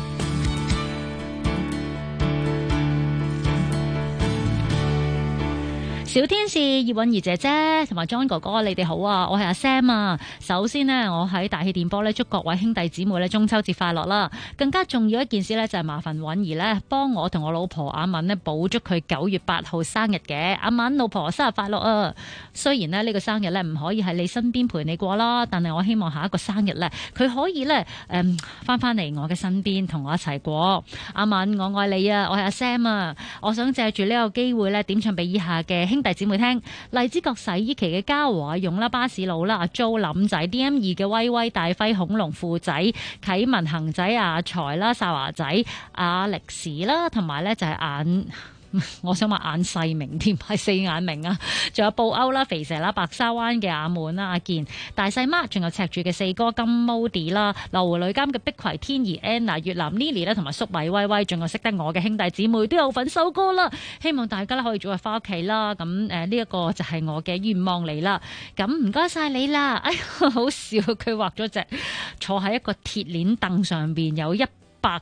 小天使葉韻儀姐姐同埋 John 哥哥，你哋好啊！我係阿 Sam 啊。首先呢，我喺大氣電波咧祝各位兄弟姊妹咧中秋節快樂啦！更加重要一件事咧就係麻煩韻儀咧幫我同我老婆阿敏咧補祝佢9月8號生日嘅。阿敏老婆生日快樂啊！雖然咧呢個生日咧唔可以喺你身邊陪你過啦，但係我希望下一個生日咧佢可以咧翻嚟我嘅身邊同我一齊過。阿敏我愛你啊！我係阿 Sam 啊！我想借住呢個機會咧點唱俾以下嘅兄兄弟姊妹聽。荔枝角洗衣旗嘅嘉禾阿勇啦、巴士佬啦、阿 Jo 林仔、DM2 嘅威威、大輝、恐龍富仔、啟文恒仔、阿財啦、沙華仔、阿力士啦，同埋咧就係我想話眼細明添，係四眼明啊！仲有布歐啦、肥蛇啦、白沙灣嘅阿滿啦、阿健、大細媽，仲有赤柱嘅四哥金 Modi 啦、流湖女監嘅碧葵天兒 Anna、越南 Lily 啦，同埋粟米威威，仲有識得我嘅兄弟姊妹都有份收歌啦！希望大家咧可以早日翻屋企啦。咁呢一個就係我嘅願望嚟啦。咁唔該晒你啦！哎呀，好笑，佢畫咗隻坐喺一個鐵鏈凳上邊有100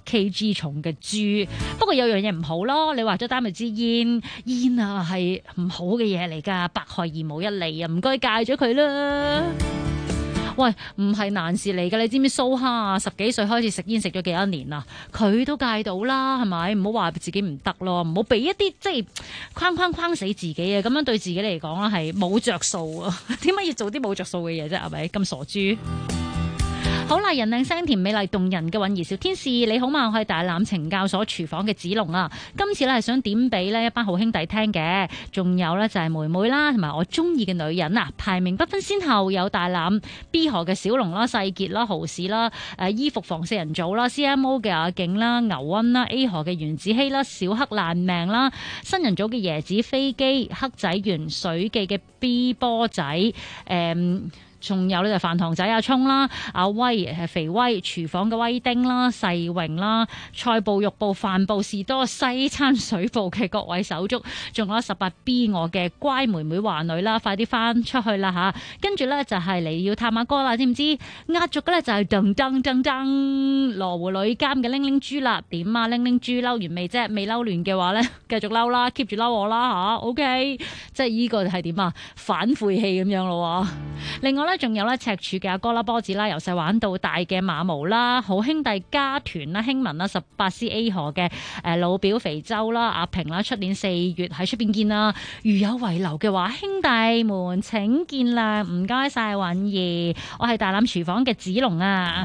kg 重嘅豬，不過有樣嘢唔好咯，你話咗擔咪支煙啊係唔好嘅嘢嚟㗎，百害而無一利啊，唔該戒咗佢啦。喂，唔係難事嚟㗎，你知唔知蘇蝦啊？10幾歲開始食煙，食咗幾多年啦？佢都戒到啦，係咪？唔好話自己唔得咯，唔好俾一啲即係框死自己啊！咁樣對自己嚟講啦，係冇着數啊！點解要做啲冇着數嘅嘢啫？係咪咁傻豬？好啦，人靚聲甜美麗動人嘅韻兒小天使，你好嘛？我係大欖懲教所廚房嘅子龍啊！今次咧係想點俾呢一班好兄弟聽嘅，仲有呢就係妹妹啦，同埋我中意嘅女人啊！排名不分先後，有大欖 B 河嘅小龍啦、世傑啦、豪士啦、衣服防四人組啦、CMO 嘅阿景啦、牛溫啦、A 河嘅袁子希啦、小黑爛命啦、新人組嘅椰子飛機、黑仔元水記嘅 B 波仔仲有呢就飯堂仔阿聰啦、阿威肥威、廚房嘅威丁啦、世榮啦、菜部、肉部、飯部、士多、西餐水部嘅各位手足，仲有18B 我嘅乖妹妹華女啦，快啲翻出去啦吓！跟住呢就係嚟要探阿哥啦，知唔知？壓軸嘅呢就係噔噔噔噔羅湖女監嘅拎拎豬啦，點啊拎拎豬嬲完未啫？未嬲完嘅話呢，繼續嬲啦 ，keep 住嬲我啦吓 ，OK， 即係呢個係點啊？反晦氣咁樣咯。另外仲有赤柱嘅阿哥啦、波子啦，由細玩到大嘅馬毛啦，好兄弟家團啦、興文啦、18CA 河嘅老表肥洲啦、阿平啦，出年4月喺出邊見啦。如有遺留嘅話，兄弟們請見諒，唔該晒韻兒，我係大欖廚房嘅子龍啊。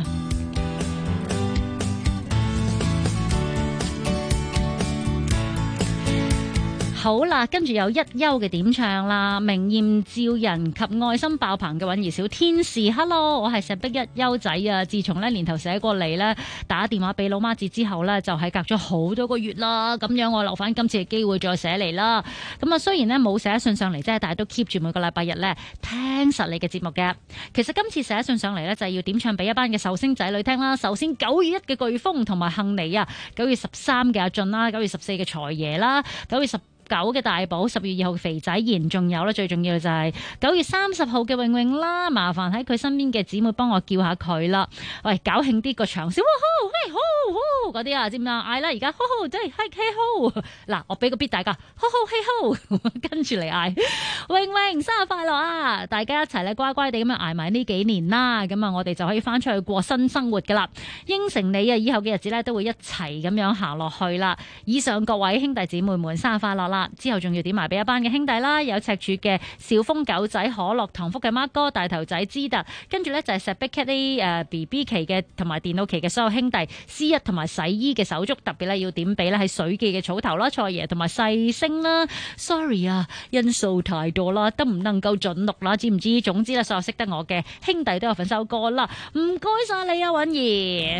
好啦，跟住有一休嘅點唱啦，明豔照人及愛心爆棚嘅韻兒小天使 ，Hello， 我係石壁一休仔啊！自從呢年頭寫過嚟呢，打電話俾老媽子之後呢，就係隔咗好多個月啦，咁樣我留翻今次嘅機會再寫嚟啦。咁啊，雖然呢冇寫信上嚟啫，但係都 keep 住每個禮拜日呢聽實你嘅節目嘅。其實今次寫信上嚟呢，就係要點唱俾一班嘅壽星仔女聽啦。首先9月1嘅颶風同埋杏妮啊，9月13嘅阿俊啦，9月14嘅財爺啦，9月19嘅大寶，10月2號嘅肥仔賢，仲有咧，最重要就係9月30號嘅穎穎啦，麻煩喺佢身邊嘅姊妹幫我叫下佢啦。喂，搞興啲個場先，嘿好嗰啲啊，知唔知啊？嗌啦，而家好即係嘿好嗱，我俾個 beat 大家，好嘿跟住嚟嗌，穎穎生日快樂啊！大家一齊咧乖乖地咁樣捱埋呢幾年啦，咁啊，我哋就可以翻出去過新生活噶啦。應承你啊，以後嘅日子咧都會一齊咁樣行落去啦。以上各位兄弟姊妹們，生日快樂啦！之後仲要點埋俾一班嘅兄弟啦，有赤柱嘅小峰狗仔、可樂、唐福嘅孖哥、大頭仔之特，跟住呢就係石壁 cat 啲BB 期嘅同埋電腦期嘅所有兄弟，C1同埋洗衣嘅手足，特別咧要點俾咧係水記嘅草頭啦、蔡爺同埋細星啦。Sorry 啊，因素太多啦，都唔能夠盡錄啦，知唔知？總之咧，所有識得我嘅兄弟都有份收歌啦，唔該晒你啊，韻兒。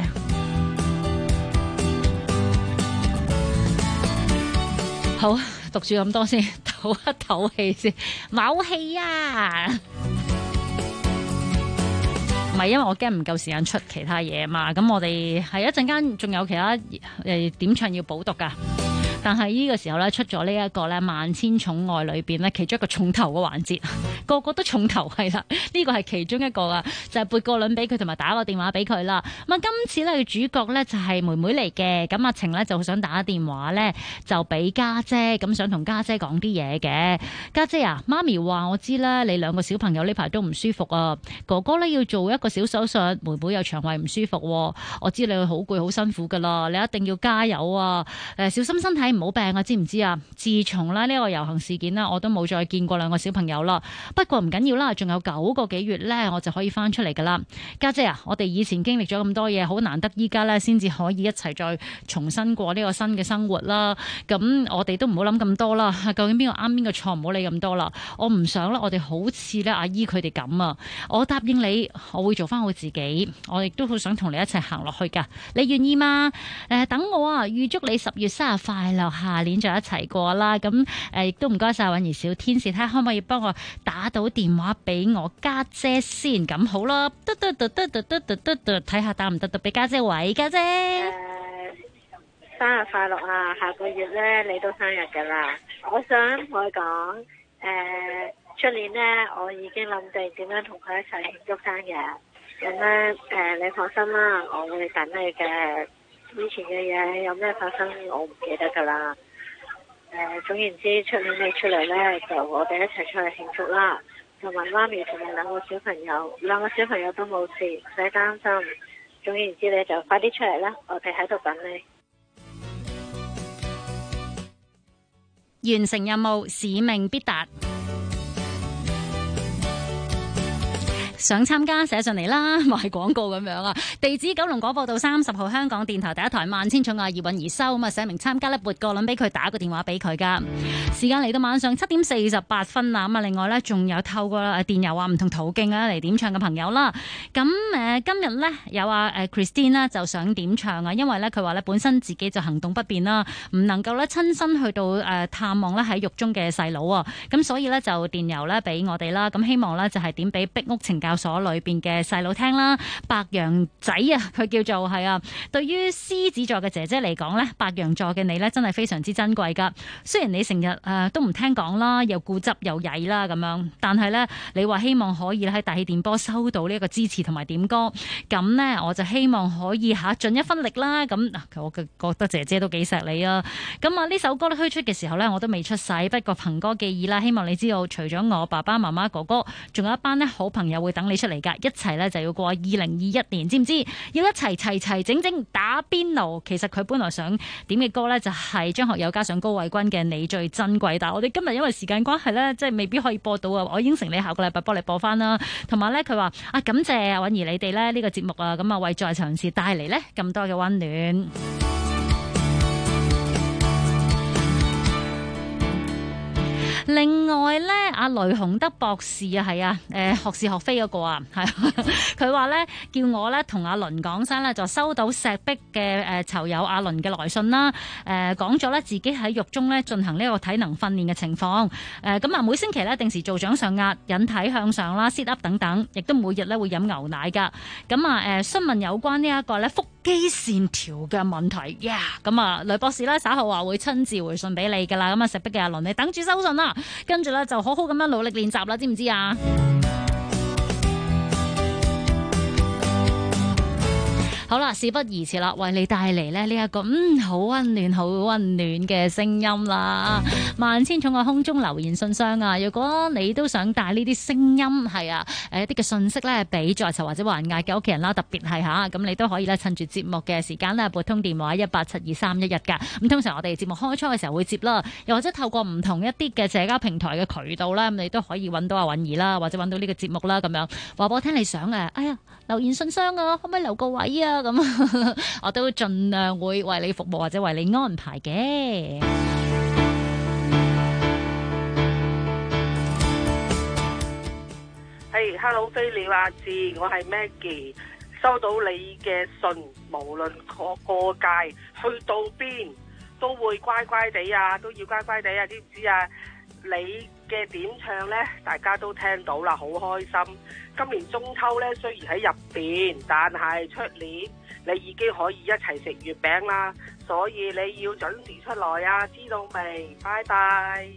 好。讀住咁多先，唞一唞氣先，冇氣啊！唔係因為我驚唔夠時間出其他嘢嘛，咁我哋係一陣間仲有其他點唱要補讀噶。但係呢個時候咧，出咗呢一個咧萬千寵愛裏邊咧，其中一個重頭嘅環節，個個都重頭係啦。呢個係其中一個啊，就係撥個輪俾佢，同埋打個電話俾佢啦。咁啊，今次咧主角咧就係妹妹嚟嘅。咁阿晴咧就想打電話咧，就俾家姐，咁想同家姐講啲嘢嘅。家姐啊，媽咪話我知啦，你兩個小朋友呢排都唔舒服啊。哥哥咧要做一個小手術，妹妹有腸胃唔舒服。我知你會好攰好辛苦噶啦，你一定要加油啊！小心身體。 唔好病啊，知唔知啊？自從咧呢個遊行事件啦，我都冇再見過兩個小朋友啦。不過唔緊要啦，仲有9個幾月咧，我就可以翻出嚟噶啦。家姐啊，我哋以前經歷咗咁多嘢，好難得依家咧先至可以一齊再重新過呢個新嘅生活啦。咁我哋都唔好諗咁多啦，究竟邊個啱邊個錯，唔好理咁多啦。我唔想咧，我哋好似咧阿姨佢哋咁啊。我答應你，我會做翻我自己，我亦都好想同你一齊行落去噶。你願意嗎？等我啊，預祝你10月生日快樂，下年再一齊過啦。咁亦都唔該晒韻兒小天使，睇下可唔可以幫我打到電話俾我家姐先。咁好啦，睇下打唔得到俾家姐。喂，家姐， 生日快樂啊！下個月咧你都生日噶啦，我想同佢講，出年咧我已經諗定點樣同佢一齊慶祝生日。咁咧你放心啦，我會等你嘅。以前嘅嘢有咩發生，我唔記得噶啦。總言之，出年你出嚟咧，就我哋一齊出去慶祝啦。同埋媽咪同埋兩個小朋友都冇事，唔使擔心。總言之，你就快啲出嚟啦，我哋喺度等你。完成任務，使命必達。想參加寫上嚟啦，賣廣告咁樣啊！地址9龍廣播道30號，香港電台第一台萬千寵愛葉韻兒收咁啊！寫明參加咧，撥個輪俾佢，打個電話俾佢噶。時間嚟到晚上7點48分啦，咁啊，另外咧仲有透過電郵啊唔同途徑啊嚟點唱嘅朋友啦。咁今日咧有Christine 啦就想點唱啊，因為咧佢話咧本身自己就行動不便啦，唔能夠咧親身去到探望咧喺獄中嘅細佬啊，咁所以咧就電郵咧俾我哋啦，咁希望咧就係點俾壁屋懲教所裏邊嘅細佬聽啦。白羊仔啊，佢叫做係啊。對於獅子座嘅姐姐嚟講咧，白羊座嘅你咧真係非常之珍貴噶。雖然你成日都唔聽講啦，又固執又曳啦咁樣，但係咧你話希望可以喺大氣電波收到呢一個支持同埋點歌，咁咧我就希望可以盡一分力啦。咁我覺得姐姐都幾錫你啊。咁啊呢首歌咧推出嘅時候咧，我都未出世，不過憑歌寄意啦。希望你知道，除咗我爸爸媽媽哥哥，仲有一班咧好朋友會等你出嚟噶，一齊咧就要過2021年，知唔知？要一齊齊整整打邊爐。其實佢本來想點嘅歌咧就係張學友加上高慧君嘅你最珍貴，但係我哋今日因為時間關係咧，即係未必可以播到啊。我應承你下個禮拜幫你播翻啦。同埋咧佢話感謝韻兒你哋咧呢個節目啊，咁啊為在場人士帶嚟咧咁多嘅溫暖。另外咧，阿雷洪德博士啊，係啊，學是學非嗰個啊，係佢話咧叫我咧同阿倫講聲咧，就收到石壁嘅囚友阿倫嘅來信啦，講咗咧自己喺獄中咧進行呢個體能訓練嘅情況，咁啊每星期咧定時做掌上壓、引體向上啦、sit up 等等，亦都每日咧會飲牛奶噶，咁啊詢問有關呢一個咧腹肌線條嘅問題，咁啊雷博士咧稍後話會親自回信俾你噶啦，咁啊石壁嘅阿倫你等住收信啦。跟住咧就好好咁樣努力練習啦，知唔知啊？好啦，事不宜遲啦，為你帶嚟咧呢一個好溫暖、好溫暖嘅聲音啦！萬千寵愛空中留言信箱啊！如果你都想帶呢啲聲音係啊一啲嘅信息咧，俾在囚或者還押嘅屋企人啦，特別係咁你都可以咧趁住節目嘅時間咧撥通電話1872311噶。咁通常我哋節目開初嘅時候會接啦，又或者透過唔同一啲嘅社交平台嘅渠道啦，咁你都可以揾到阿韻兒啦，或者揾到呢個節目啦，咁樣話俾我聽你想哎呀留言信箱啊，可唔可以留個位啊？咁我都盡量會為你服務或者為你安排嘅。 Hello 飛鳥阿志，我係 Maggie， 收到你嘅信，無論過界去到邊都會乖乖地啊，都要乖乖地啊，知唔知啊？你嘅點唱呢，大家都聽到啦，好開心。今年中秋呢，雖然喺入邊，但係出年你已經可以一齊食月餅啦，所以你要準時出來啊，知道未？拜拜。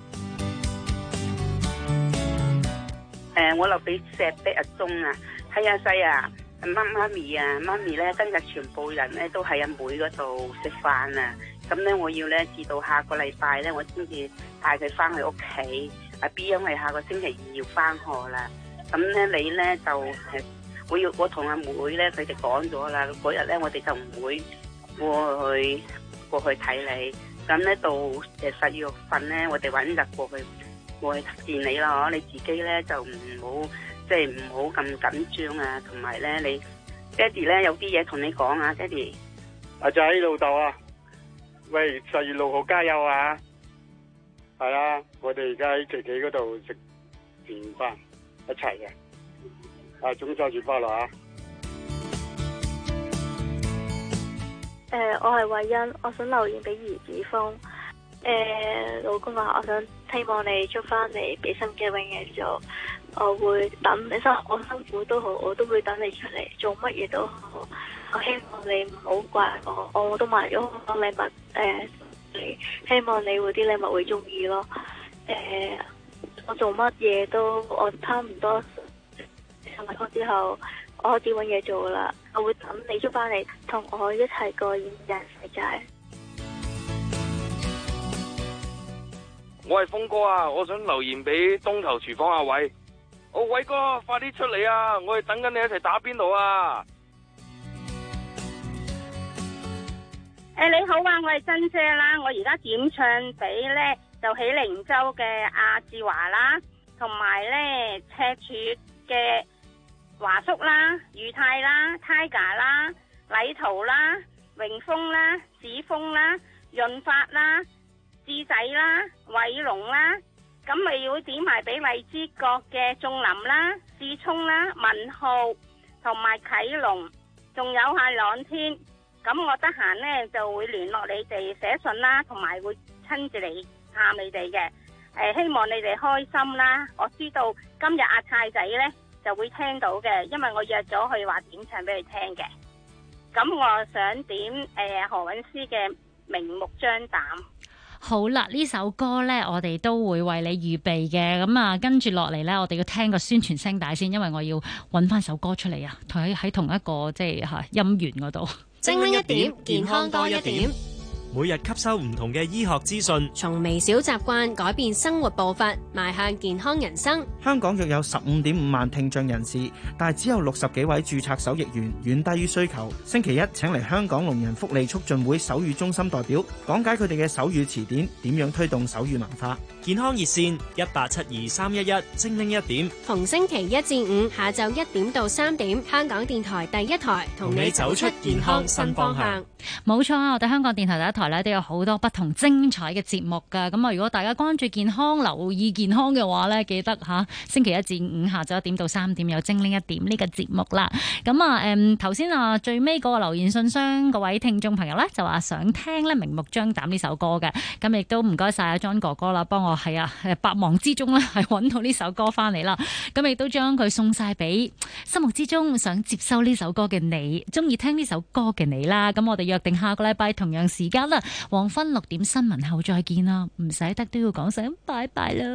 我留俾石壁阿鐘啊，係阿細啊，媽咪咧今日全部人咧都喺阿妹嗰度食飯啊，咁咧我要咧至到下個禮拜咧我先至帶佢翻去屋企。阿 B 因為下個星期2要翻學啦，咁咧你咧就我同阿妹咧佢哋講咗啦，嗰日咧我哋就唔會過去睇你， 咁咧到10月份咧，我哋揾日過去見你啦，你自己咧就唔好咁緊張啊，同埋咧你爹哋咧有啲嘢同你講啊，爹哋。 阿仔老豆啊，喂，10月6號加油啊！係啊，我哋而家喺琪琪嗰度食團飯一齊嘅。中秋節快樂啊！ 我係慧欣，我想留言俾余子峰。老公啊，我想希望你出翻嚟俾心機永嘢做，我會等你我辛苦都好，我都會等你出嚟做乜嘢都好。我希望你唔好怪我都買咗好多禮物，希望你會啲禮物會中意咯。我做乜嘢都我差唔多上埋課之後，我開始揾嘢做啦。我會等你出翻嚟同我一齊過現實世界。 我係峰哥啊，我想留言俾東頭廚房阿偉。偉哥，快啲出嚟啊！我哋等緊你一齊打邊爐啊！ 你好啊，我係珍姐啦，我而家點唱俾咧就喜靈洲嘅阿志華啦，同埋咧赤柱嘅華叔啦、余泰啦、Tiger 啦、禮圖啦、榮豐啦、子峰啦、潤發啦、智仔啦、偉龍啦，咁咪會點埋俾荔枝角嘅仲林啦、志聰啦、文浩同埋啟龍，仲有下兩天。咁我得閒呢就會聯絡你哋寫信啦，同埋會親自嚟探你哋嘅。希望你哋開心啦。我知道今日阿太仔呢就會聽到嘅，因為我約咗佢話點唱俾佢聽嘅。咁我想點何韻詩嘅明目張膽。 好啦，呢首歌呢，我哋都會為你預備嘅。咁啊，跟住落嚟呢，我哋要聽個宣傳聲帶先，因為我要揾翻首歌出嚟啊，喺同一個即係音源嗰度。 精靈一點，健康多一點。 每日吸收唔同嘅醫學資訊， 從微小習慣改變生活步伐，邁向健康人生。 香港約有15.5萬聽障人士，但係只有60幾位註冊手譯員，遠低於需求。星期一請嚟香港聾人福利促進會手語中心代表講解佢哋嘅手語詞典點樣推動手語文化。 健康熱線1872-311，精靈一點。 逢星期一至五下晝1點到3點，香港電台第一台同你走出健康新方向。 冇錯啊！我哋香港電台第一台咧都有好多不同精彩嘅節目噶。咁啊，如果大家關注健康、留意健康嘅話咧，記得星期一至五下晝1點到3點有精靈一點呢個節目啦。咁啊，頭先最尾嗰個留言信箱嗰位聽眾朋友咧就話想聽咧明目張膽呢首歌嘅。咁亦都唔該晒阿 John 哥哥啦，幫我百忙之中咧係揾到呢首歌翻嚟啦。咁亦都將佢送晒俾心目之中想接收呢首歌嘅你，中意聽呢首歌嘅你啦。咁我哋約定下個禮拜同樣時間啦，黃昏6點新聞後再見啦，唔使得都要講聲拜拜啦。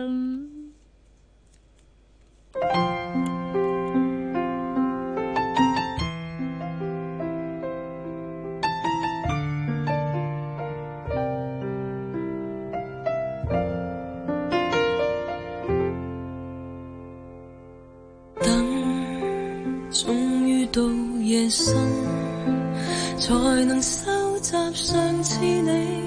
等終於到夜深，才能收集上次你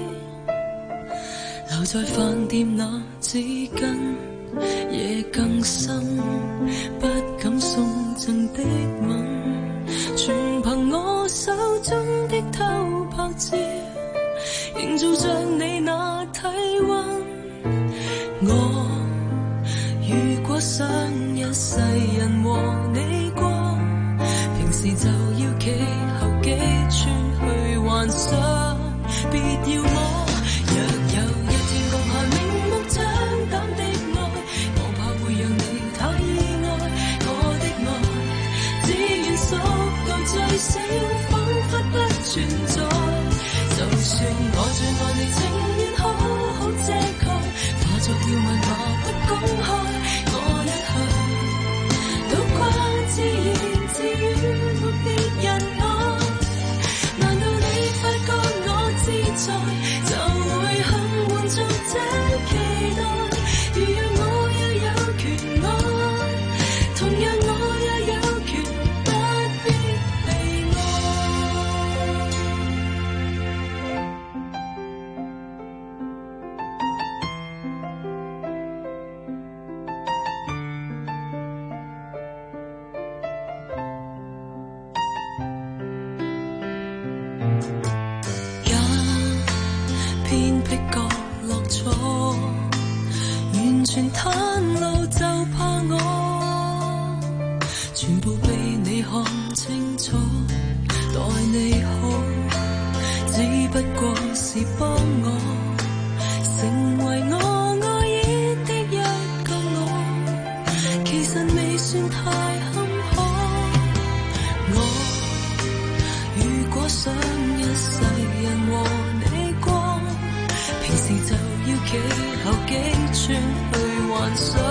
留在飯店那紙巾，夜更深，不敢送贈的吻，全憑我手中的偷拍照，營造像你那體溫。我如果想一世人和你過，平時就要企後幾寸去幻想，別要我。若有一天共下明目張膽的愛，我怕會讓你太意外。我的愛只願速度最少，彷彿不存在。就算我最愛你，情願好好遮蓋，化作要問話不公開。我一向都掛自言自語，沒別人愛。難道你發覺我自在？ 偏僻角落坐，完全袒露就怕我，全部被你看清楚，待你好，只不過是幫我成為我愛意的一個我，其實未算太坎坷。我如果想一世人和你過，平時就要企後幾寸去幻想。